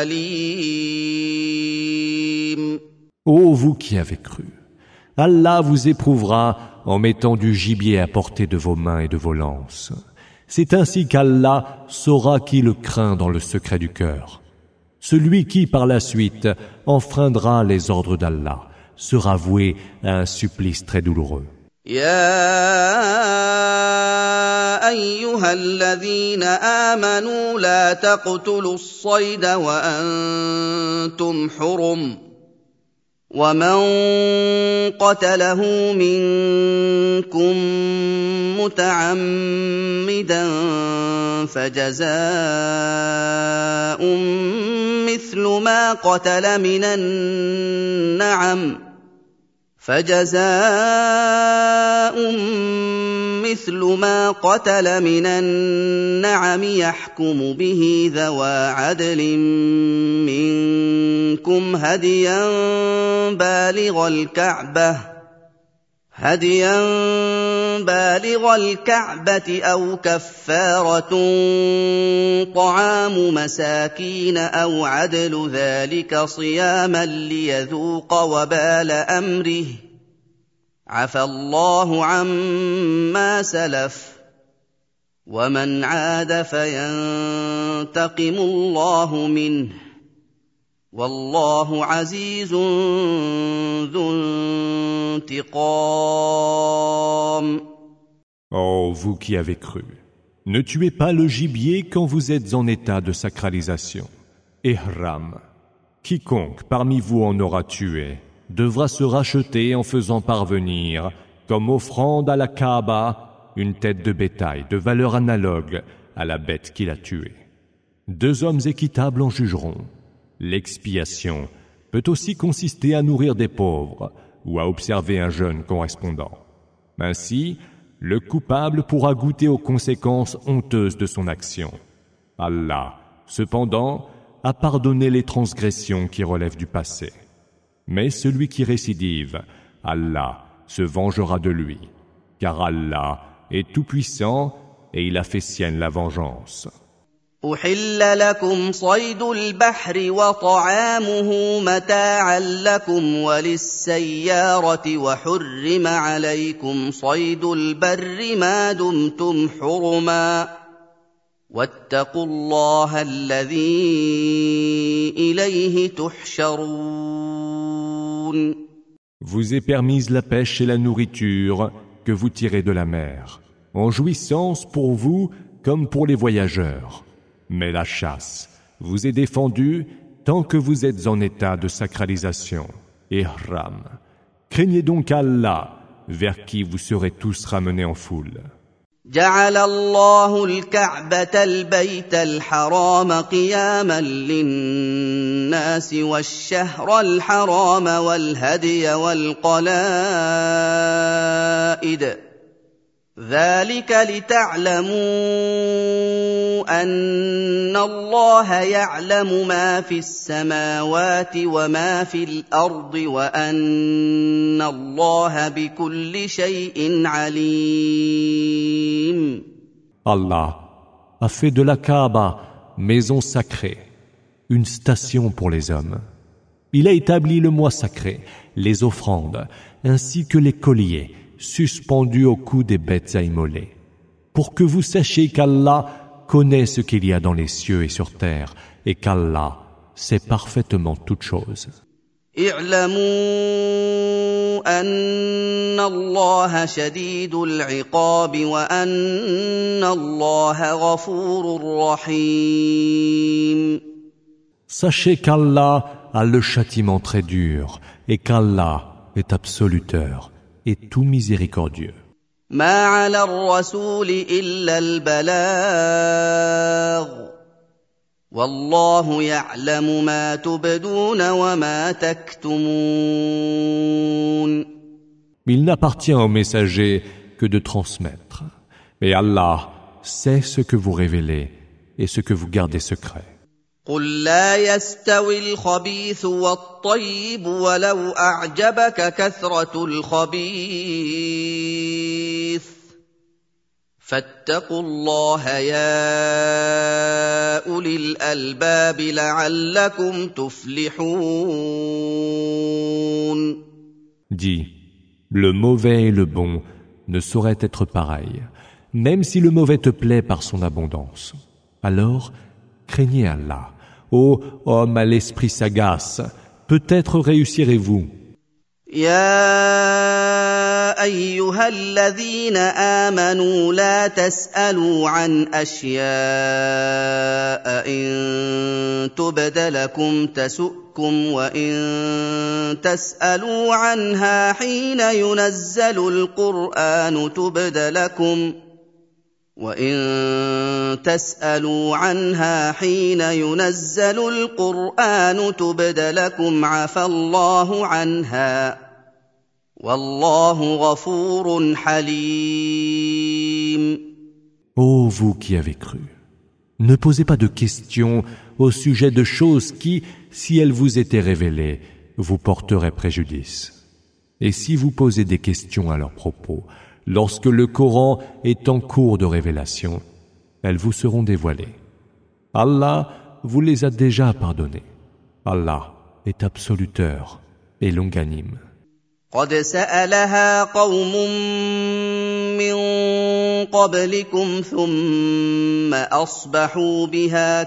أليم. Ô vous qui avez cru, Allah vous éprouvera en mettant du gibier à portée de vos mains et de vos lances. C'est ainsi qu'Allah saura qui le craint dans le secret du cœur. Celui qui, par la suite, enfreindra les ordres d'Allah sera voué à un supplice très douloureux. يا أيها الذين آمنوا لا تقتلوا الصيد وأنتم حرم ومن قتله منكم متعمدا فجزاء مثل ما قتل من النعم فجزاء مثل ما قتل من النعم يحكم به ذوى عدل منكم هديا بالغ الكعبة هديا بالغ الكعبة أو كفارة طعام مساكين أو عدل ذلك صياما ليذوق وبال أمره عفى الله عما سلف ومن عاد فينتقم الله منه والله عزيز ذو انتقام. Oh, vous qui avez cru, ne tuez pas le gibier quand vous êtes en état de sacralisation. Ihram. Quiconque parmi vous en aura tué devra se racheter en faisant parvenir, comme offrande à la Kaaba, une tête de bétail de valeur analogue à la bête qu'il a tuée. Deux hommes équitables en jugeront. L'expiation peut aussi consister à nourrir des pauvres ou à observer un jeûne correspondant. Ainsi, le coupable pourra goûter aux conséquences honteuses de son action. Allah, cependant, a pardonné les transgressions qui relèvent du passé. Mais celui qui récidive, Allah se vengera de lui, car Allah est tout-puissant et il a fait sienne la vengeance. أحل لكم صيد البحر وطعامه متاعا لكم وللسيارة وحرم عليكم صيد البر ما دمتم حرما واتقوا الله الذي إليه تحشرون. Vous est permise la pêche et la nourriture que vous tirez de la mer, en jouissance pour vous comme pour les voyageurs. Mais la chasse vous est défendue tant que vous êtes en état de sacralisation. Ihram. Craignez donc Allah, vers qui vous serez tous ramenés en foule. جعل الله الكعبة البيت الحرام قياما للناس والشهر الحرام والهدي والقلائد ذلك لتعلموا أن الله يعلم ما في السماوات وما في الأرض وأن الله بكل شيء عليم. Allah a fait de la Kaaba, maison sacrée, une station pour les hommes. Il a établi le mois sacré, les offrandes, ainsi que les colliers suspendus au cou des bêtes à immoler, pour que vous sachiez qu'Allah connaît ce qu'il y a dans les cieux et sur terre, et qu'Allah sait parfaitement toutes choses. اعلموا أن الله شديد العقاب وأن الله غفور رحيم. Sachez qu'Allah a le châtiment très dur, et qu'Allah est absoluteur et tout miséricordieux. ما على الرسول إلا البلاغ والله يعلم ما تبدون وما تكتمون. Il n'appartient au messager que de transmettre, mais Allah sait ce que vous révélez et ce que vous gardez secret. قل لا يستوي الخبيث والطيب ولو أعجبك كثرة الخبيث فاتقوا الله يا أولي الألباب لعلكم تفلحون. Dis, le mauvais et le bon ne sauraient être pareils, même si le mauvais te plaît par son abondance. Alors, craignez Allah. Ô homme à l'esprit sagace, peut-être réussirez-vous. يا أيها الذين آمنوا لا تسألوا عن أشياء إن تبد لكم تسؤكم وإن تسألوا عنها حين ينزل القرآن تبد لكم وَإِن تَسْأَلُوا عَنْهَا حِينَ يُنَزَّلُ الْقُرْآنُ تُبْدَ لَكُمْ عَفَا اللَّهُ عَنْهَا وَاللَّهُ غَفُورٌ حَلِيمٌ. Ô vous qui avez cru, ne posez pas de questions au sujet de choses qui, si elles vous étaient révélées, vous porteraient préjudice. Et si vous posez des questions à leur propos, lorsque le Coran est en cours de révélation, elles vous seront dévoilées. Allah vous les a déjà pardonnées. Allah est absoluteur et longanime. قد سألها قوم من قبلكم ثم أصبحوا بها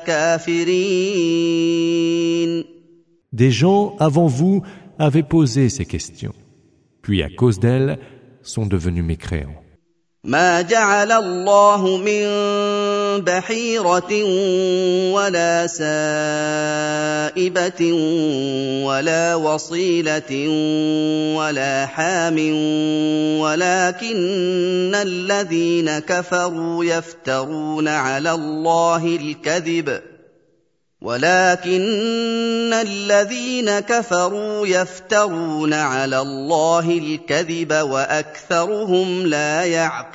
كافرين. Des gens avant vous avaient posé ces questions, puis à cause d'elles sont devenus mécréants. ما جعل الله من بحيرة ولا سائبة ولا وصيلة ولا حام ولكن الذين كفروا يفترون على الله الكذب ولكن الذين كفروا يفترون على الله الكذب وأكثرهم لا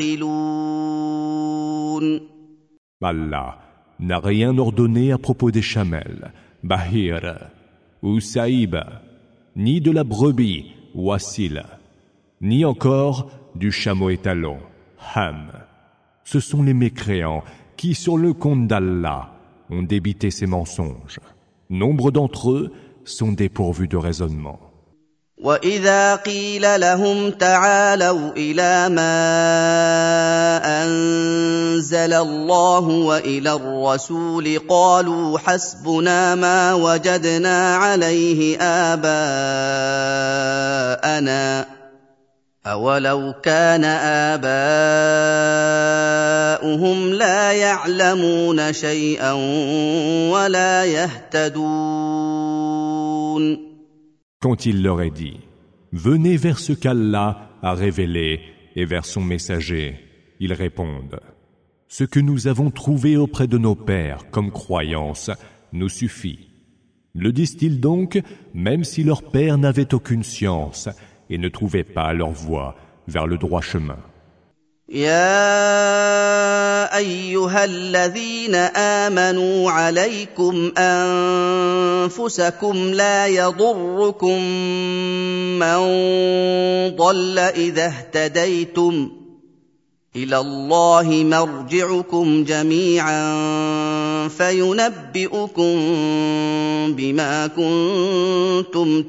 يعقلون. Allah n'a rien ordonné à propos des chamelles, bahir, ou saïba, ni de la brebis, wasila, ni encore du chameau étalon, ham. Ce sont les mécréants qui, sur le compte d'Allah, ont débité ces mensonges. Nombre d'entre eux sont dépourvus de raisonnement. وَإِذَا قِيلَ لَهُمْ تَعَالَوْا إِلَىٰ مَا أَنزَلَ اللَّهُ وَإِلَى الرَّسُولِ قَالُوا حَسْبُنَا مَا وَجَدْنَا عَلَيْهِ آبَاءَنَا أَوَلَوْ كَانَ آبَاؤُهُمْ لَا يَعْلَمُونَ شَيْئًا وَلَا يَهْتَدُونَ. Quand il leur est dit, venez vers ce qu'Allah a révélé et vers son messager, ils répondent, ce que nous avons trouvé auprès de nos pères comme croyance nous suffit. Le disent-ils donc, même si leurs pères n'avaient aucune science et ne trouvaient pas leur voie vers le droit chemin. يا أيها الذين آمنوا عليكم أنفسكم لا يضركم من ضل إذا اهتديتم إلى الله مرجعكم جميعا فينبئكم بما كنتم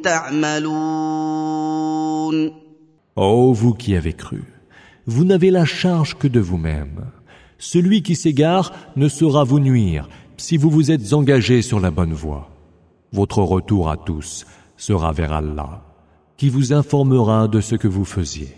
تعملون. Ô vous qui avez cru, vous n'avez la charge que de vous-même. Celui qui s'égare ne saura vous nuire si vous vous êtes engagé sur la bonne voie. Votre retour à tous sera vers Allah, qui vous informera de ce que vous faisiez.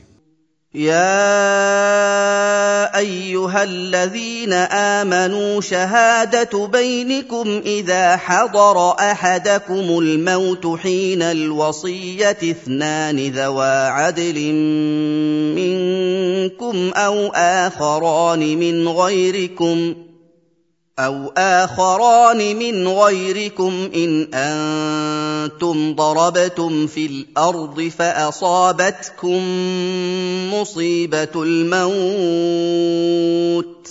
يا أيها الذين آمنوا شهادة بينكم إذا حضر أحدكم الموت حين الوصية اثنان ذوى عدل منكم أو آخران من غيركم أو آخران من غيركم إن أنتم ضربتم في الأرض فأصابتكم مصيبة الموت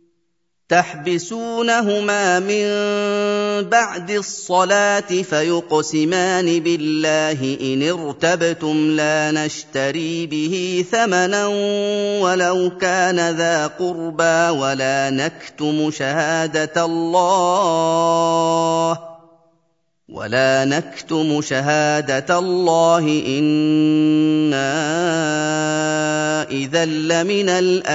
تحبسونهما من بعد الصلاة فيقسمان بالله إن ارتبتم لا نشتري به ثمنا ولو كان ذا قربى ولا نكتم شهادة الله ولا نكتم شهادة الله إنا إذا لمن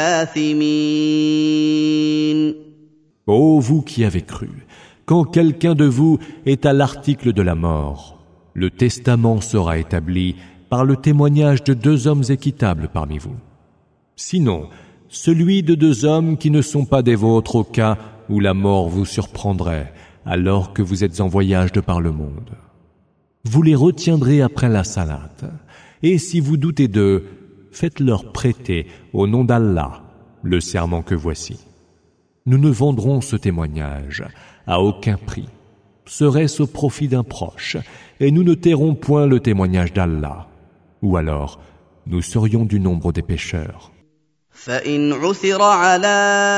الآثمين. Ô vous qui avez cru, quand quelqu'un de vous est à l'article de la mort, le testament sera établi par le témoignage de deux hommes équitables parmi vous. Sinon, celui de deux hommes qui ne sont pas des vôtres au cas où la mort vous surprendrait alors que vous êtes en voyage de par le monde. Vous les retiendrez après la salate, et si vous doutez d'eux, faites-leur prêter au nom d'Allah le serment que voici. Nous ne vendrons ce témoignage à aucun prix. Serait-ce au profit d'un proche, et nous ne tairons point le témoignage d'Allah. Ou alors, nous serions du nombre des pécheurs. فإن عثر على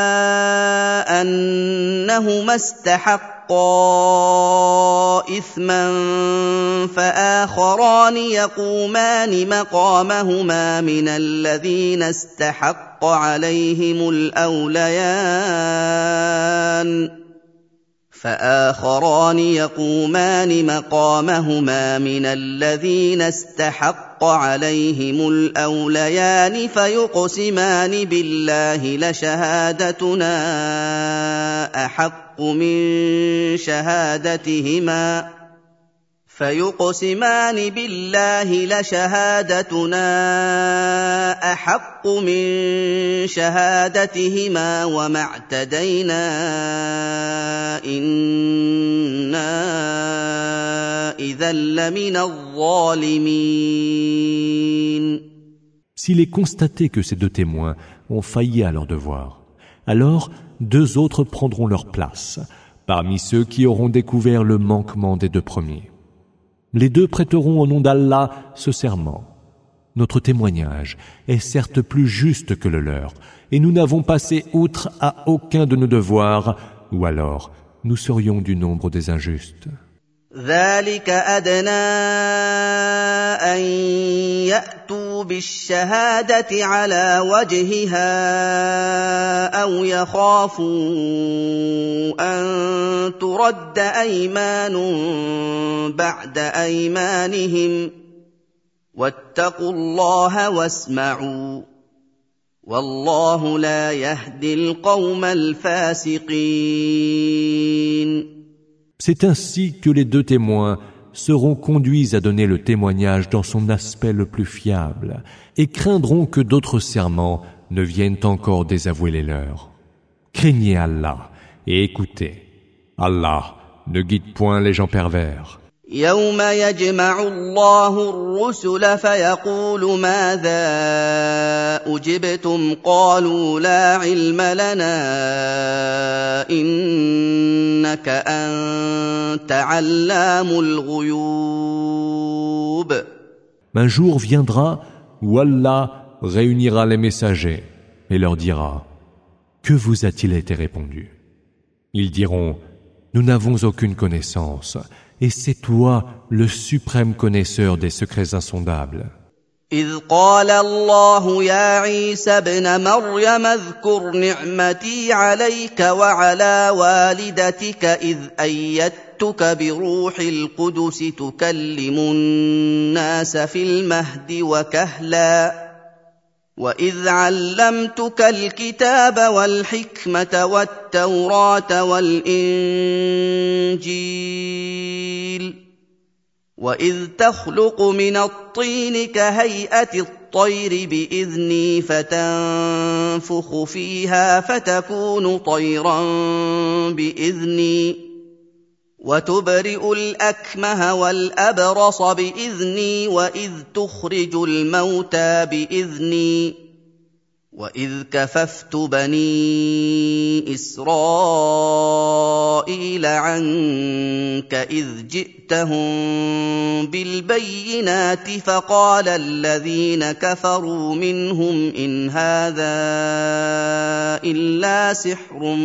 أنهما استحقا إثما فآخران يقومان مقامهما من الذين استحق عليهم الأوليان فآخران يقومان مقامهما من الذين استحق عليهم الأوليان فيقسمان بالله لشهادتنا أحق من شهادتهما فيقسمان بالله لشهادتنا أحق من شهادتهما وما اعتدينا إنا إذا لمن الظالمين. S'il est constaté que ces deux témoins ont failli à leur devoir, alors deux autres prendront leur place, parmi ceux qui auront découvert le manquement des deux premiers. Les deux prêteront au nom d'Allah ce serment. Notre témoignage est certes plus juste que le leur, et nous n'avons passé outre à aucun de nos devoirs, ou alors nous serions du nombre des injustes. ذلك أدنى أن يأتوا بالشهادة على وجهها أو يخافوا أن ترد أيمان بعد أيمانهم واتقوا الله واسمعوا والله لا يهدي القوم الفاسقين. C'est ainsi que les deux témoins seront conduits à donner le témoignage dans son aspect le plus fiable et craindront que d'autres serments ne viennent encore désavouer les leurs. Craignez Allah et écoutez. Allah ne guide point les gens pervers. يوم يجمع الله الرسل فيقول ماذا أجبتم قالوا لا علم لنا إنك أنت علام الغيوب. Un jour viendra où Allah réunira les messagers et leur dira « Que vous a-t-il été répondu ?» Ils diront « Nous n'avons aucune connaissance. » Et c'est toi le suprême connaisseur des secrets insondables. إذ قال الله يا عيسى ابن مريم اذكر نعمتي عليك وعلى والدتك إذ أيدتك بروح القدس تكلم الناس في المهد وكهلا وإذ علمتك الكتاب والحكمة والتوراة والإنجيل وإذ تخلق من الطين كهيئة الطير بإذني فتنفخ فيها فتكون طيرا بإذني وتبرئ الأكمه والأبرص بإذني وإذ تخرج الموتى بإذني وإذ كففت بني إسرائيل عنك إذ جئتهم بالبينات فقال الذين كفروا منهم إن هذا إلا سحر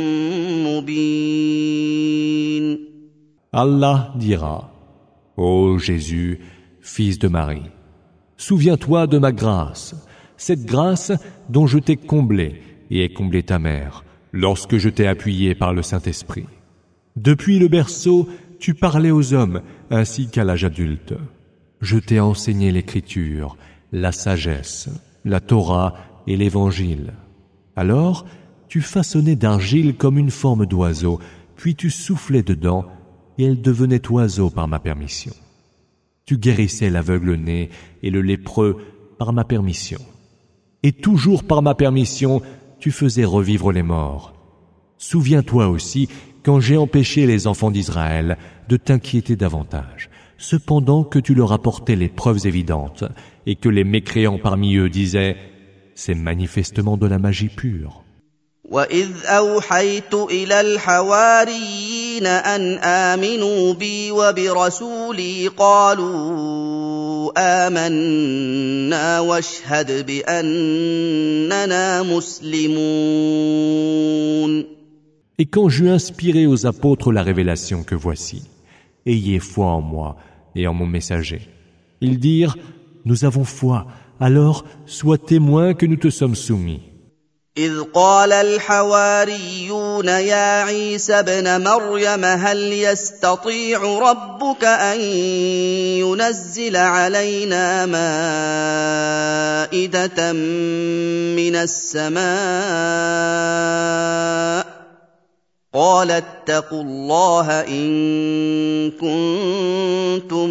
مبين. Allah dira, ô Jésus, fils de Marie, souviens-toi de ma grâce, cette grâce dont je t'ai comblé et ai comblé ta mère, lorsque je t'ai appuyé par le Saint-Esprit. Depuis le berceau, tu parlais aux hommes ainsi qu'à l'âge adulte. Je t'ai enseigné l'écriture, la sagesse, la Torah et l'Évangile. Alors, tu façonnais d'argile comme une forme d'oiseau, puis tu soufflais dedans, et elle devenait oiseau par ma permission. Tu guérissais l'aveugle-né et le lépreux par ma permission. Et toujours par ma permission, tu faisais revivre les morts. Souviens-toi aussi quand j'ai empêché les enfants d'Israël de t'inquiéter davantage, cependant que tu leur apportais les preuves évidentes, et que les mécréants parmi eux disaient « c'est manifestement de la magie pure. وَإِذْ أَوْحَيْتُ إِلَى الْحَوَارِيِّينَ أَنْ آمِنُوا بِي وَبِرَسُولِي قَالُوا آمَنَّا وَاشْهَدْ بِأَنَّنَا مُسْلِمُونَ. Et quand j'eus inspiré aux apôtres la révélation que voici, ayez foi en moi et en mon messager, ils dirent, nous avons foi, alors sois témoin que nous te sommes soumis. إذ قال الحواريون يا عيسى ابن مريم هل يستطيع ربك أن ينزل علينا مائدة من السماء قال اتقوا الله إن كنتم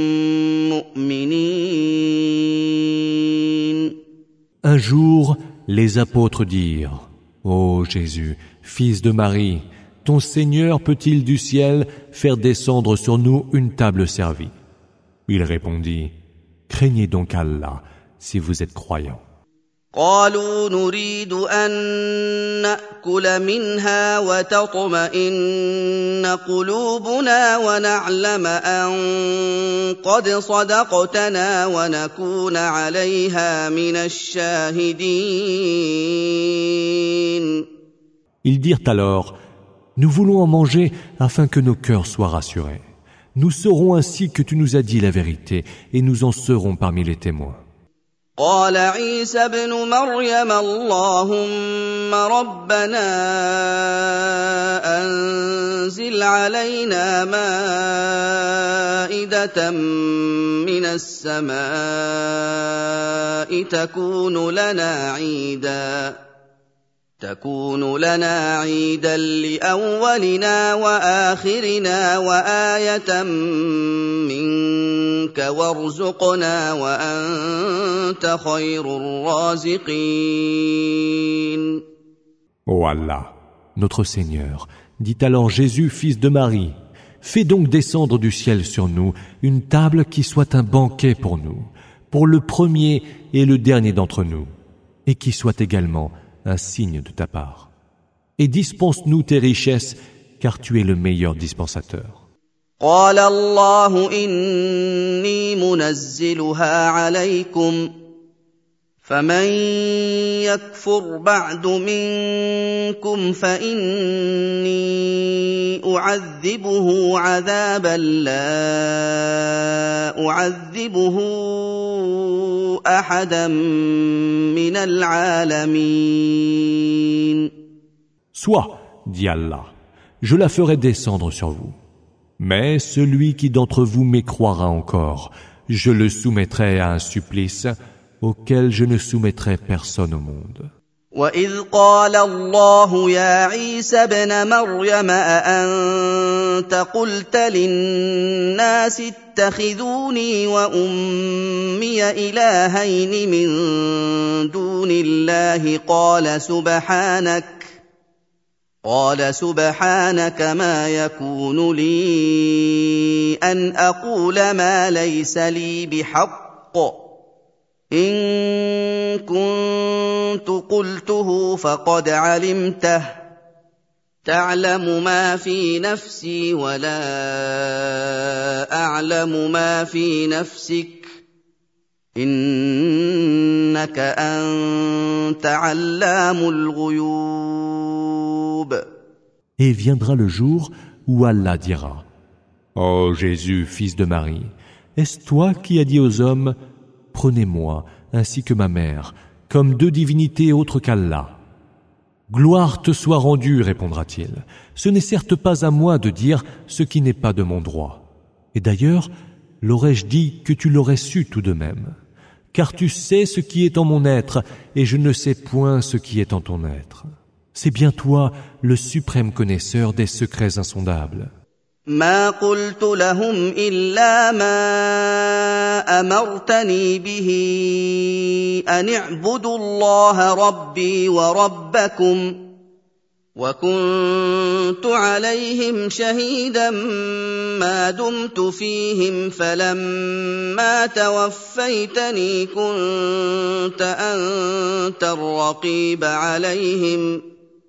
مؤمنين. Un jour, les apôtres dirent, ô Jésus, fils de Marie, ton Seigneur peut-il du ciel faire descendre sur nous une table servie? Il répondit, craignez donc Allah si vous êtes croyants. قالوا نريد أن نأكل منها وتطمئن قلوبنا ونعلم أن قد صدقتنا ونكون عليها من الشاهدين. Ils dirent alors, nous voulons en manger afin que nos cœurs soient rassurés. Nous saurons ainsi que tu nous as dit la vérité et nous en serons parmi les témoins. قال عيسى ابن مريم اللهم ربنا أنزل علينا مائدة من السماء تكون لنا عيدا تكون لنا عيدا لأولنا وآخرنا وآية منك وارزقنا وأنت خير الرازقين. Ô Allah, notre Seigneur, dit alors Jésus, fils de Marie, fais donc descendre du ciel sur nous une table qui soit un banquet pour nous, pour le premier et le dernier d'entre nous, et qui soit également un signe de ta part. Et dispense-nous tes richesses, car tu es le meilleur dispensateur. قال الله إني منزلها عليكم فمن يكفر بعد منكم فإني أعذبه عذابا لا أعذبه أحدا من العالمين. Soit, dit Allah, je la ferai descendre sur vous. Mais celui qui d'entre vous mécroira encore, je le soumettrai à un supplice auquel je ne soumettrai personne au monde. وَإِذْ قَالَ اللَّهُ يَا عِيسَى ابْنَ مَرْيَمَ أَأَنتَ قُلْتَ لِلنَّاسِ اتَّخِذُونِي وَأُمِّيَ إِلَٰهَيْنِ مِن دُونِ اللَّهِ قَالَ سُبْحَانَكَ قال سبحانك ما يكون لي أن أقول ما ليس لي بحق إن كنت قلته فقد علمته تعلم ما في نفسي ولا أعلم ما في نفسك إنك أنت علام الغيوب. Et viendra le jour où Allah dira, ô Jésus, fils de Marie, est-ce toi qui as dit aux hommes, prenez-moi ainsi que ma mère comme deux divinités autres qu'Allah? Gloire te soit rendue, répondra-t-il. Ce n'est certes pas à moi de dire ce qui n'est pas de mon droit. Et d'ailleurs, l'aurais-je dit que tu l'aurais su tout de même, car tu sais ce qui est en mon être, et je ne sais point ce qui est en ton être. C'est bien toi, le suprême connaisseur des secrets insondables. ما قلت لهم إلا ما أمرتني به أن اعبدوا الله ربي وربكم وكنت عليهم شهيدا ما دمت فيهم فلما توفيتني كنت أنت الرقيب عليهم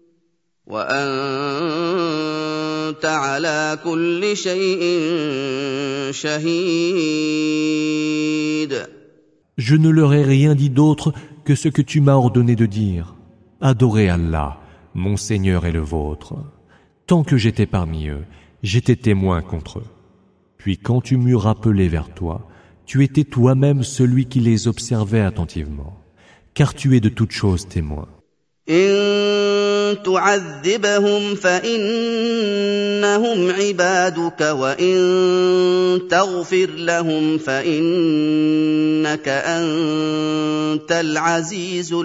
وأنت على كل شيء شهيد. Je ne leur ai rien dit d'autre que ce que tu m'as ordonné de dire. Adorez Allah, mon Seigneur et le vôtre. Tant que j'étais parmi eux, j'étais témoin contre eux. Puis quand tu m'eus rappelé vers toi, tu étais toi-même celui qui les observait attentivement, car tu es de toutes choses témoin. إن تعذبهم فإنهم عبادك وإن تغفر لهم فإنك أنت العزيز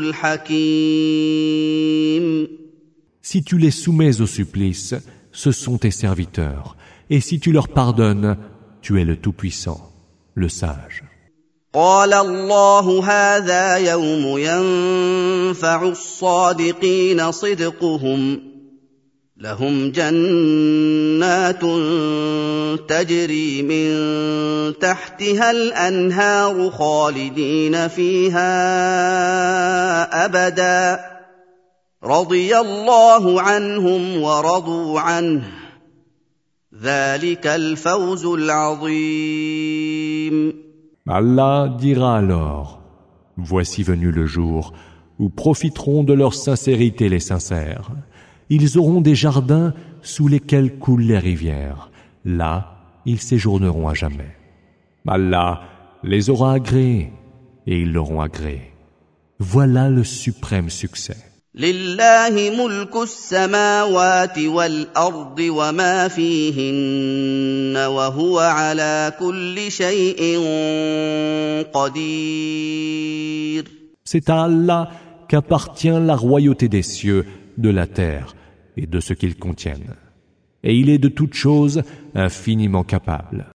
الحكيم. Si tu les soumets au supplice, ce sont tes serviteurs, et si tu leur pardonnes, tu es le Tout-Puissant, le Sage. قال الله هذا يوم ينفع الصادقين صدقهم لهم جنات تجري من تحتها الأنهار خالدين فيها أبدا رضي الله عنهم ورضوا عنه ذلك الفوز العظيم. Allah dira alors, voici venu le jour où profiteront de leur sincérité les sincères. Ils auront des jardins sous lesquels coulent les rivières. Là, ils séjourneront à jamais. Allah les aura agréés et ils l'auront agréé. Voilà le suprême succès. لله ملك السماوات والأرض وما فيهن وهو على كل شيء قدير. C'est à Allah qu'appartient la royauté des cieux, de la terre et de ce qu'ils contiennent. Et il est de toutes choses infiniment capable.